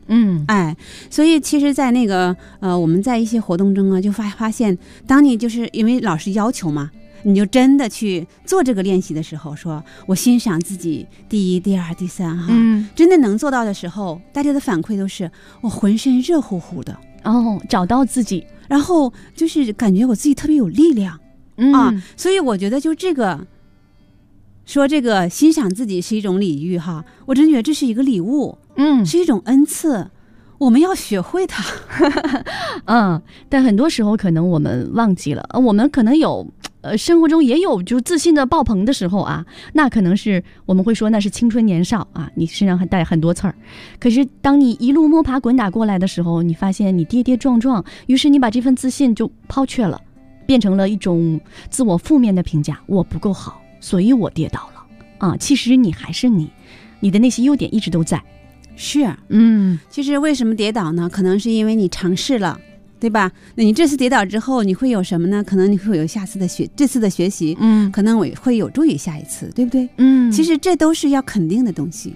所以其实在那个我们在一些活动中啊，就发现，当你就是因为老师要求嘛，你就真的去做这个练习的时候，说我欣赏自己第一、第二、第三哈，真的能做到的时候，大家的反馈都是我浑身热乎乎的找到自己， 然后就是感觉我自己特别有力量所以我觉得就这个说这个欣赏自己是一种礼遇哈，我真觉得这是一个礼物，是一种恩赐，我们要学会它。 但很多时候可能我们忘记了，我们可能有生活中也有就自信的爆棚的时候啊，那可能是我们会说那是青春年少啊，你身上还带很多刺儿。可是当你一路摸爬滚打过来的时候，你发现你跌跌撞撞，于是你把这份自信就抛却了，变成了一种自我负面的评价，我不够好，所以我跌倒了其实你还是你的那些优点一直都在。 是，其实为什么跌倒呢？可能是因为你尝试了，对吧？那你这次跌倒之后，你会有什么呢？可能你会有这次的学习，可能我会有助于下一次，对不对？其实这都是要肯定的东西。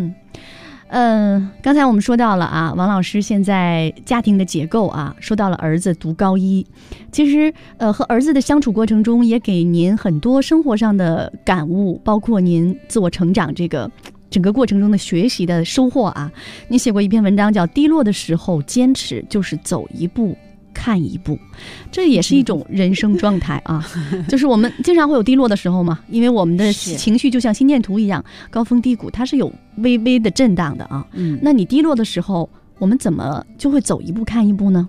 刚才我们说到了啊，王老师现在家庭的结构啊，说到了儿子读高一，其实和儿子的相处过程中，也给您很多生活上的感悟，包括您自我成长这个整个过程中的学习的收获啊。你写过一篇文章叫《低落的时候坚持就是走一步看一步》，这也是一种人生状态啊。就是我们经常会有低落的时候嘛，因为我们的情绪就像心电图一样，高峰低谷，它是有微微的震荡的啊。那你低落的时候，我们怎么就会走一步看一步呢？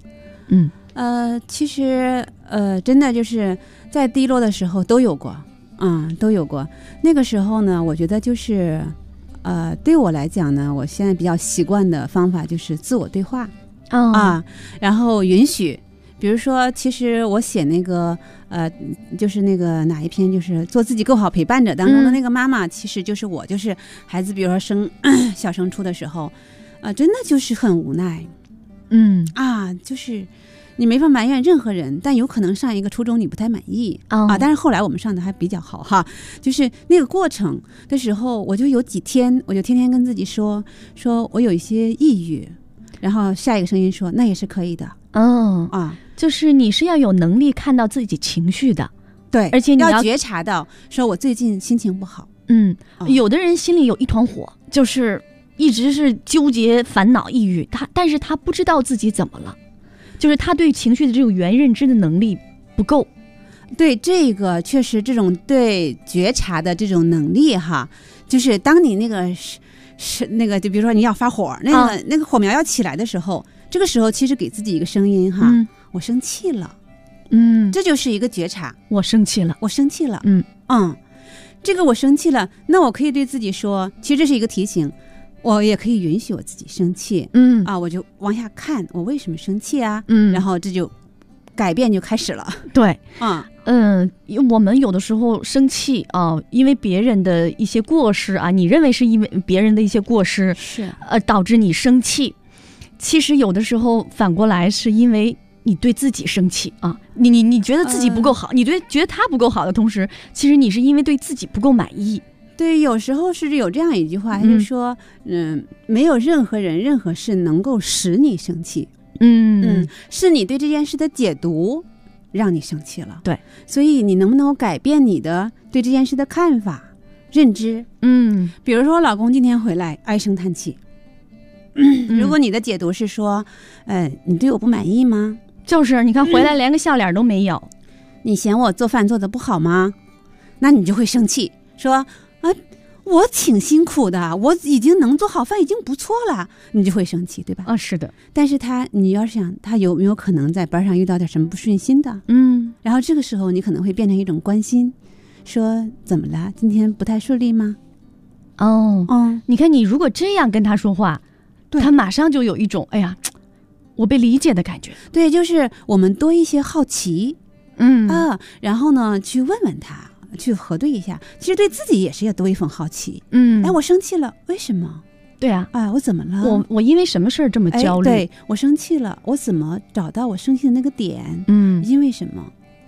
其实真的就是在低落的时候都有过。都有过。那个时候呢，我觉得就是对我来讲呢，我现在比较习惯的方法就是自我对话然后允许，比如说其实我写那个就是那个哪一篇，就是做自己够好陪伴者当中的那个妈妈，其实就是我，就是孩子比如说小升初的时候真的就是很无奈就是你没法埋怨任何人，但有可能上一个初中你不太满意但是后来我们上的还比较好哈。就是那个过程的时候，我就有几天我就天天跟自己说我有一些抑郁，然后下一个声音说那也是可以的就是你是要有能力看到自己情绪的， 对， 而且你要觉察到说我最近心情不好。 有的人心里有一团火，就是一直是纠结烦恼抑郁，但是他不知道自己怎么了，就是他对情绪的这种原认知的能力不够。 对，这个确实这种对觉察的这种能力哈，就是当你那个是那个，就比如说你要发火，那个火苗要起来的时候，这个时候其实给自己一个声音哈，我生气了，这就是一个觉察， 我生气了， 这个我生气了，那我可以对自己说，其实这是一个提醒，我也可以允许我自己生气，我就往下看我为什么生气啊，然后这就改变就开始了。 对，我们有的时候生气因为别人的一些过失啊，你认为是因为别人的一些过失是导致你生气，其实有的时候反过来是因为你对自己生气啊，你觉得自己不够好，你觉得他不够好的同时，其实你是因为对自己不够满意。 对，有时候是有这样一句话，就是说没有任何人任何事能够使你生气，是你对这件事的解读让你生气了。对，所以你能不能改变你的对这件事的看法认知？比如说我老公今天回来唉声叹气，如果你的解读是说你对我不满意吗？ 就是你看回来连个笑脸都没有， 你嫌我做饭做得不好吗？那你就会生气，说我挺辛苦的，我已经能做好饭已经不错了，你就会生气，对吧？是的。但是你要想他有没有可能在班上遇到点什么不顺心的，然后这个时候你可能会变成一种关心，说怎么了？今天不太顺利吗？ 你看你如果这样跟他说话，他马上就有一种哎呀我被理解的感觉。 对，就是我们多一些好奇，然后呢去问问他，去核对一下，其实对自己也是要多一份好奇。我生气了，为什么？ 对啊， 我怎么了？ 我因为什么事儿这么焦虑？ 对，我生气了，我怎么找到我生气的那个点？因为什么？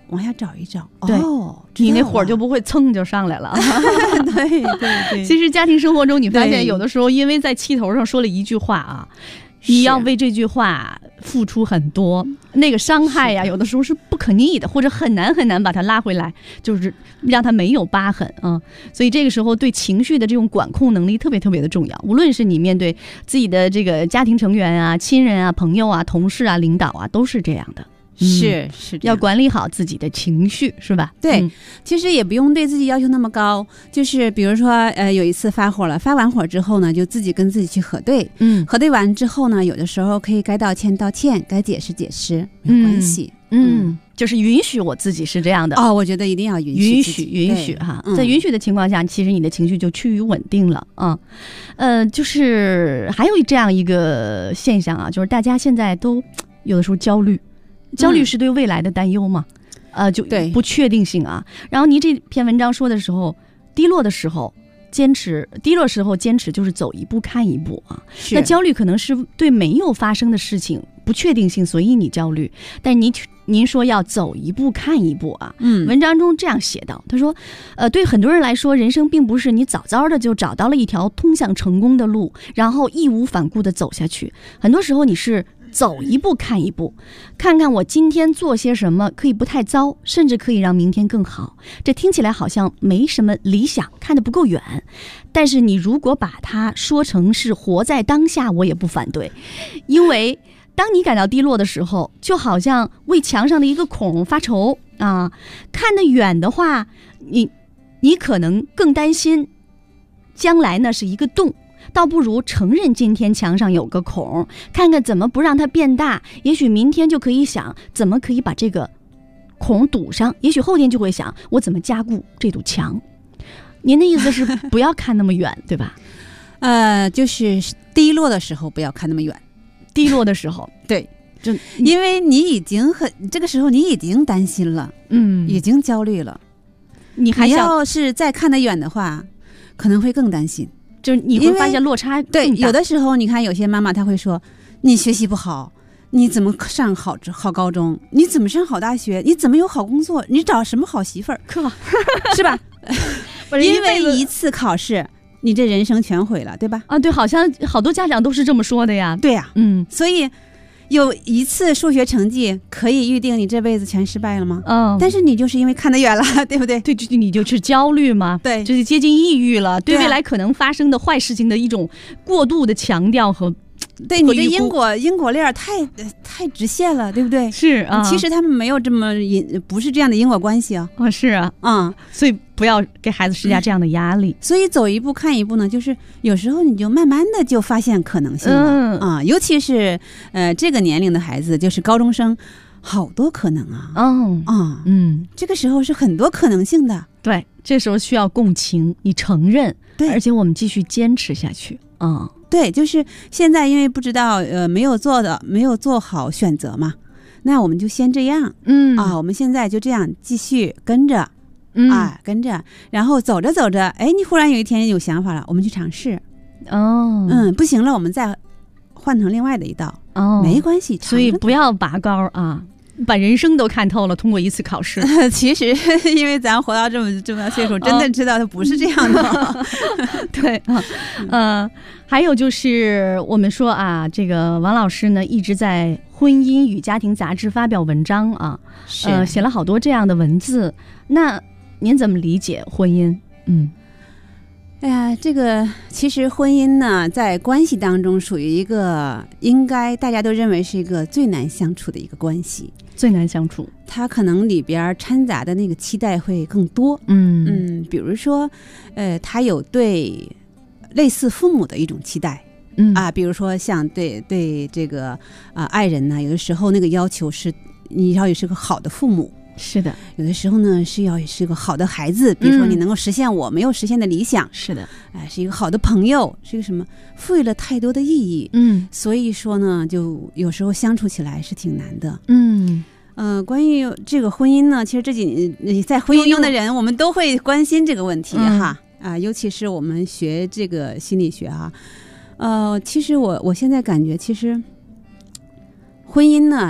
往下找一找， 对，你那火就不不会蹭就上来了。 对对对。 其实家庭生活中，你发现对有的时候，因为在气头上说了一句话啊，你要为这句话付出很多，那个伤害呀，有的时候是不可逆的，或者很难把它拉回来，就是让它没有疤痕啊。所以这个时候对情绪的这种管控能力特别的重要。无论是你面对自己的这个家庭成员啊、亲人啊、朋友啊、同事啊、领导啊，都是这样的。 是要管理好自己的情绪，是吧？ 对，其实也不用对自己要求那么高，就是比如说有一次发火了，发完火之后呢，就自己跟自己去核对，核对完之后呢，有的时候可以该道歉道歉，该解释解释，没有关系。 就是允许我自己是这样的哦，我觉得一定要允许哈，在允许的情况下，其实你的情绪就趋于稳定了啊。就是还有这样一个现象啊，就是大家现在都有的时候焦虑是对未来的担忧嘛，就不确定性啊。然后你这篇文章说的时候，低落时候坚持就是走一步看一步啊。那焦虑可能是对没有发生的事情不确定性，所以你焦虑。但您说要走一步看一步啊。文章中这样写道，他说，对很多人来说，人生并不是你早的就找到了一条通向成功的路，然后义无反顾的走下去。很多时候你是走一步看一步，看看我今天做些什么可以不太糟，甚至可以让明天更好。这听起来好像没什么理想，看得不够远，但是你如果把它说成是活在当下，我也不反对。因为当你感到低落的时候，就好像为墙上的一个孔发愁啊。看得远的话，你可能更担心将来呢是一个洞，倒不如承认今天墙上有个孔，看看怎么不让它变大。也许明天就可以想怎么可以把这个孔堵上，也许后天就会想我怎么加固这堵墙。您的意思是不要看那么远，对吧？ 就是低落的时候不要看那么远。 低落的时候， 对，就因为你已经这个时候你已经担心了，已经焦虑了。你要是再看得远的话，可能会更担心。 就是你会发现落差更大。 对，有的时候你看有些妈妈她会说，你学习不好，你怎么上好高中，你怎么上好大学，你怎么有好工作，你找什么好媳妇儿，是吧？因为一次考试你这人生全毁了，对吧？ 对，好像好多家长都是这么说的呀。 对呀，所以有一次数学成绩可以预定你这辈子全失败了吗？但是你就是因为看得远了，对不对？ 对，你就是焦虑嘛， 对， 就是接近抑郁了，对未来可能发生的坏事情的一种过度的强调和。 对，你的因果链太直线了，对不对？ 是啊， 其实他们没有这么不是这样的因果关系啊。 是啊，所以不要给孩子施加这样的压力。 所以走一步看一步呢，就是有时候你就慢慢的就发现可能性了尤其是这个年龄的孩子，就是高中生，好多可能啊。这个时候是很多可能性的。 对，这时候需要共情，你承认，对，而且我们继续坚持下去。 对，就是现在因为不知道没有做好选择嘛，那我们就先这样，我们现在就这样继续跟着，跟着，然后走着走着，你忽然有一天有想法了，我们去尝试，不行了，我们再换成另外的一道，没关系， 所以不要拔高啊。把人生都看透了，通过一次考试。 其实因为咱活到这么岁数，真的知道它不是这样的。 对还有就是我们说啊，这个王老师呢一直在《婚姻与家庭》杂志发表文章啊，写了好多这样的文字。那您怎么理解婚姻？ 哎呀，这个其实婚姻呢，在关系当中属于一个应该大家都认为是一个最难相处的一个关系。 最难相处， 它可能里边掺杂的那个期待会更多。比如说，他有对类似父母的一种期待。比如说像对这个爱人呢，有的时候那个要求是你要是个好的父母。 是的， 有的时候呢是要是个好的孩子，比如说你能够实现我没有实现的理想。 是的， 是一个好的朋友，是一个什么，赋予了太多的意义。所以说呢，就有时候相处起来是挺难的。关于这个婚姻呢，其实这几年在婚姻中的人，我们都会关心这个问题尤其是我们学这个心理学其实我现在感觉，其实婚姻呢，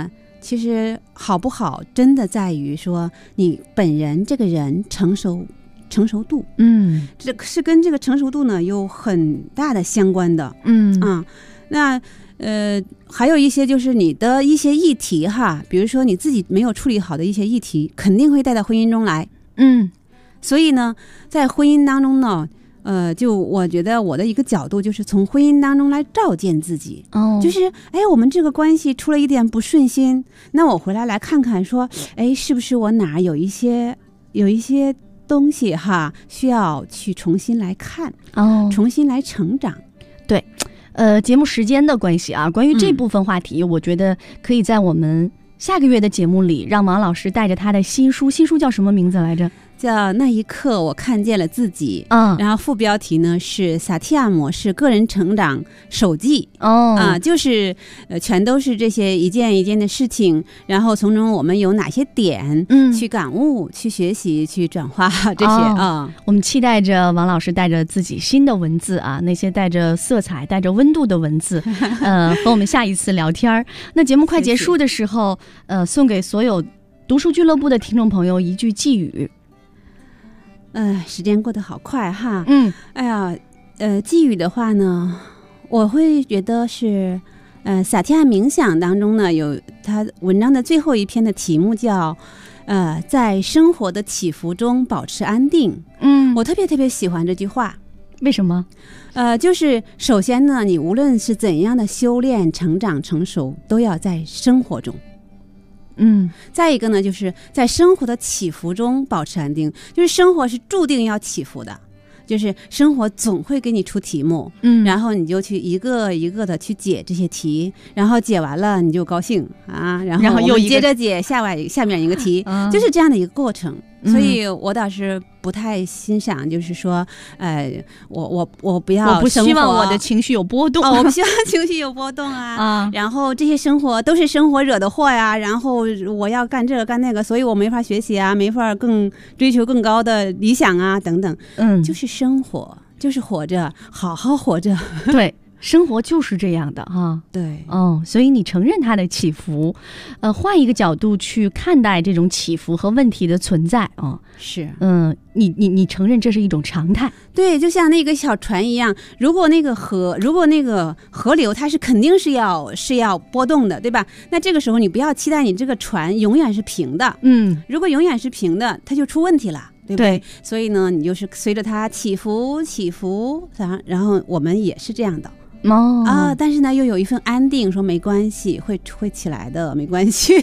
其实好不好，真的在于说你本人这个人成熟度，这是跟这个成熟度呢有很大的相关的，那还有一些就是你的一些议题哈，比如说你自己没有处理好的一些议题，肯定会带到婚姻中来，所以呢，在婚姻当中呢。就我觉得我的一个角度就是从婚姻当中来照见自己，就是我们这个关系出了一点不顺心，那我回来看看说，是不是我哪有一些东西哈，需要去重新来看，重新来成长。 对，节目时间的关系啊，关于这部分话题，我觉得可以在我们下个月的节目里，让王老师带着他的新书叫什么名字来着？ 叫那一刻我看见了自己，然后副标题呢是萨提亚模式个人成长手记，就是全都是这些一件一件的事情，然后从中我们有哪些点去感悟、去学习、去转化这些我们期待着王老师带着自己新的文字啊，那些带着色彩、带着温度的文字，和我们下一次聊天。那节目快结束的时候，送给所有读书俱乐部的听众朋友一句寄语。 时间过得好快哈，寄语的话呢，我会觉得是，萨提亚冥想当中呢，有他文章的最后一篇的题目叫，在生活的起伏中保持安定。我特别喜欢这句话， 为什么？ 就是首先呢，你无论是怎样的修炼、成长、成熟，都要在生活中。再一个呢，就是在生活的起伏中保持安定，就是生活是注定要起伏的，就是生活总会给你出题目，然后你就去一个一个的去解这些题，然后解完了你就高兴啊，然后又接着解下面一个题，就是这样的一个过程。所以我倒是不太欣赏，就是说，我不要， 我不希望我的情绪有波动， 我不希望情绪有波动啊，然后这些生活都是生活惹的祸呀，然后我要干这个干那个，所以我没法学习啊，没法更追求更高的理想啊，等等，就是生活，就是活着，好好活着， 对。生活就是这样的哈， 对， 所以你承认它的起伏，换一个角度去看待这种起伏和问题的存在是， 你承认这是一种常态， 对，就像那个小船一样，如果那个河流它是肯定是要波动的，对吧？那这个时候你不要期待你这个船永远是平的，如果永远是平的，它就出问题了。对不对？所以呢，你就是随着它起伏，然后我们也是这样的。但是呢，又有一份安定，说没关系，会起来的，没关系。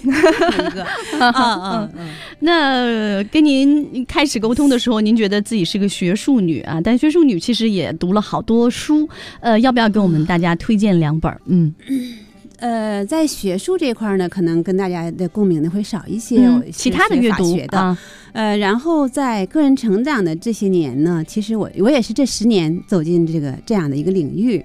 那跟您开始沟通的时候，您觉得自己是个学术女啊，但学术女其实也读了好多书，要不要给我们大家推荐2本？ 在学术这块呢，可能跟大家的共鸣的会少一些， 其他的阅读的。然后在个人成长的这些年呢，其实我也是这10年走进这样的一个领域。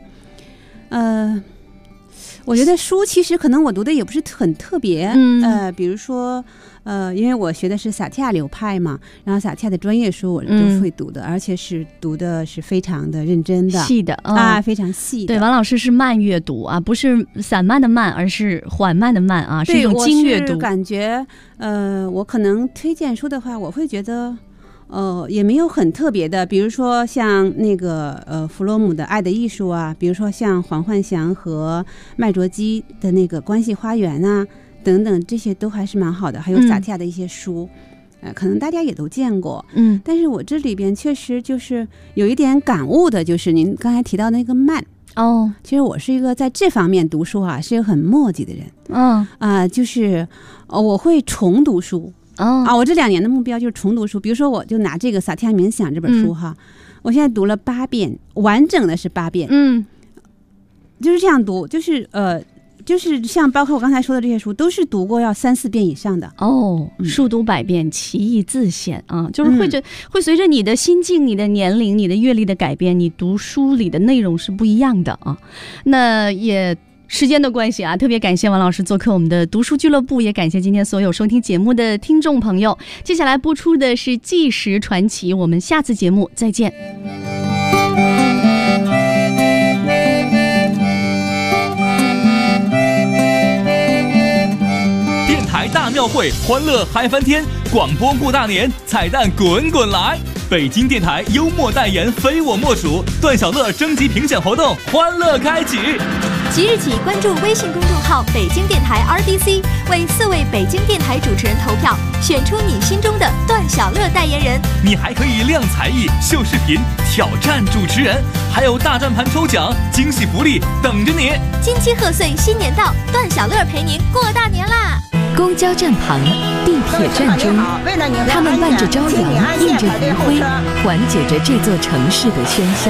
我觉得书其实可能我读的也不是很特别，比如说因为我学的是萨提亚流派嘛，然后萨提亚的专业书我都会读的，而且是读的是非常的认真的， 细的非常细的。 对，王老师是慢阅读啊，不是散漫的慢，而是缓慢的慢啊，是一种精阅读。 我是感觉我可能推荐书的话，我会觉得也没有很特别的，比如说像那个弗洛姆的《爱的艺术》啊，比如说像黄焕祥和麦卓基的那个《关系花园》啊等等，这些都还是蛮好的。还有萨提亚的一些书，可能大家也都见过。但是我这里边确实就是有一点感悟的，就是您刚才提到那个慢。其实我是一个在这方面读书是一个很墨迹的人。就是我会重读书。我这2年的目标就是重读书。比如说我就拿这个萨提亚冥想这本书我现在读了8遍，完整的是8遍。就是这样读，就是像包括我刚才说的这些书，都是读过要3、4遍以上的。 书读百遍，其义自显啊，就是会随着你的心境、你的年龄、你的阅历的改变，你读书里的内容是不一样的啊。那也时间的关系啊，特别感谢王老师做客我们的读书俱乐部，也感谢今天所有收听节目的听众朋友。接下来播出的是《纪实传奇》，我们下次节目再见。 电惠，欢乐嗨翻天，广播过大年，彩蛋滚滚来。北京电台幽默代言非我莫属，段小乐征集评选活动欢乐开启。 即日起关注微信公众号北京电台 RDC， 为4位北京电台主持人投票，选出你心中的段小乐代言人。 你还可以亮才艺、秀视频、挑战主持人，还有大转盘抽奖、惊喜福利等着你。 金鸡贺岁新年到，段小乐陪您过大年啦！ 公交站旁、地铁站中，他们伴着朝阳，映着余晖，缓解着这座城市的喧嚣。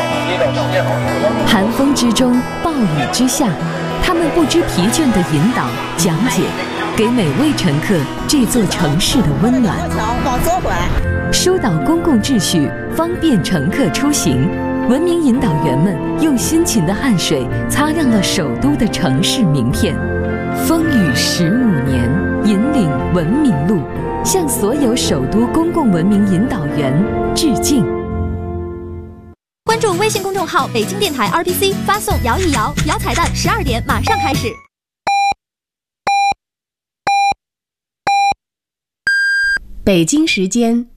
寒风之中，暴雨之下，他们不知疲倦地引导、讲解，给每位乘客这座城市的温暖。疏导公共秩序，方便乘客出行。文明引导员们用辛勤的汗水擦亮了首都的城市名片。风雨15年，引领文明路，向所有首都公共文明引导员致敬。 关注微信公众号北京电台 RDC， 发送摇一摇，摇彩蛋12点马上开始。 北京时间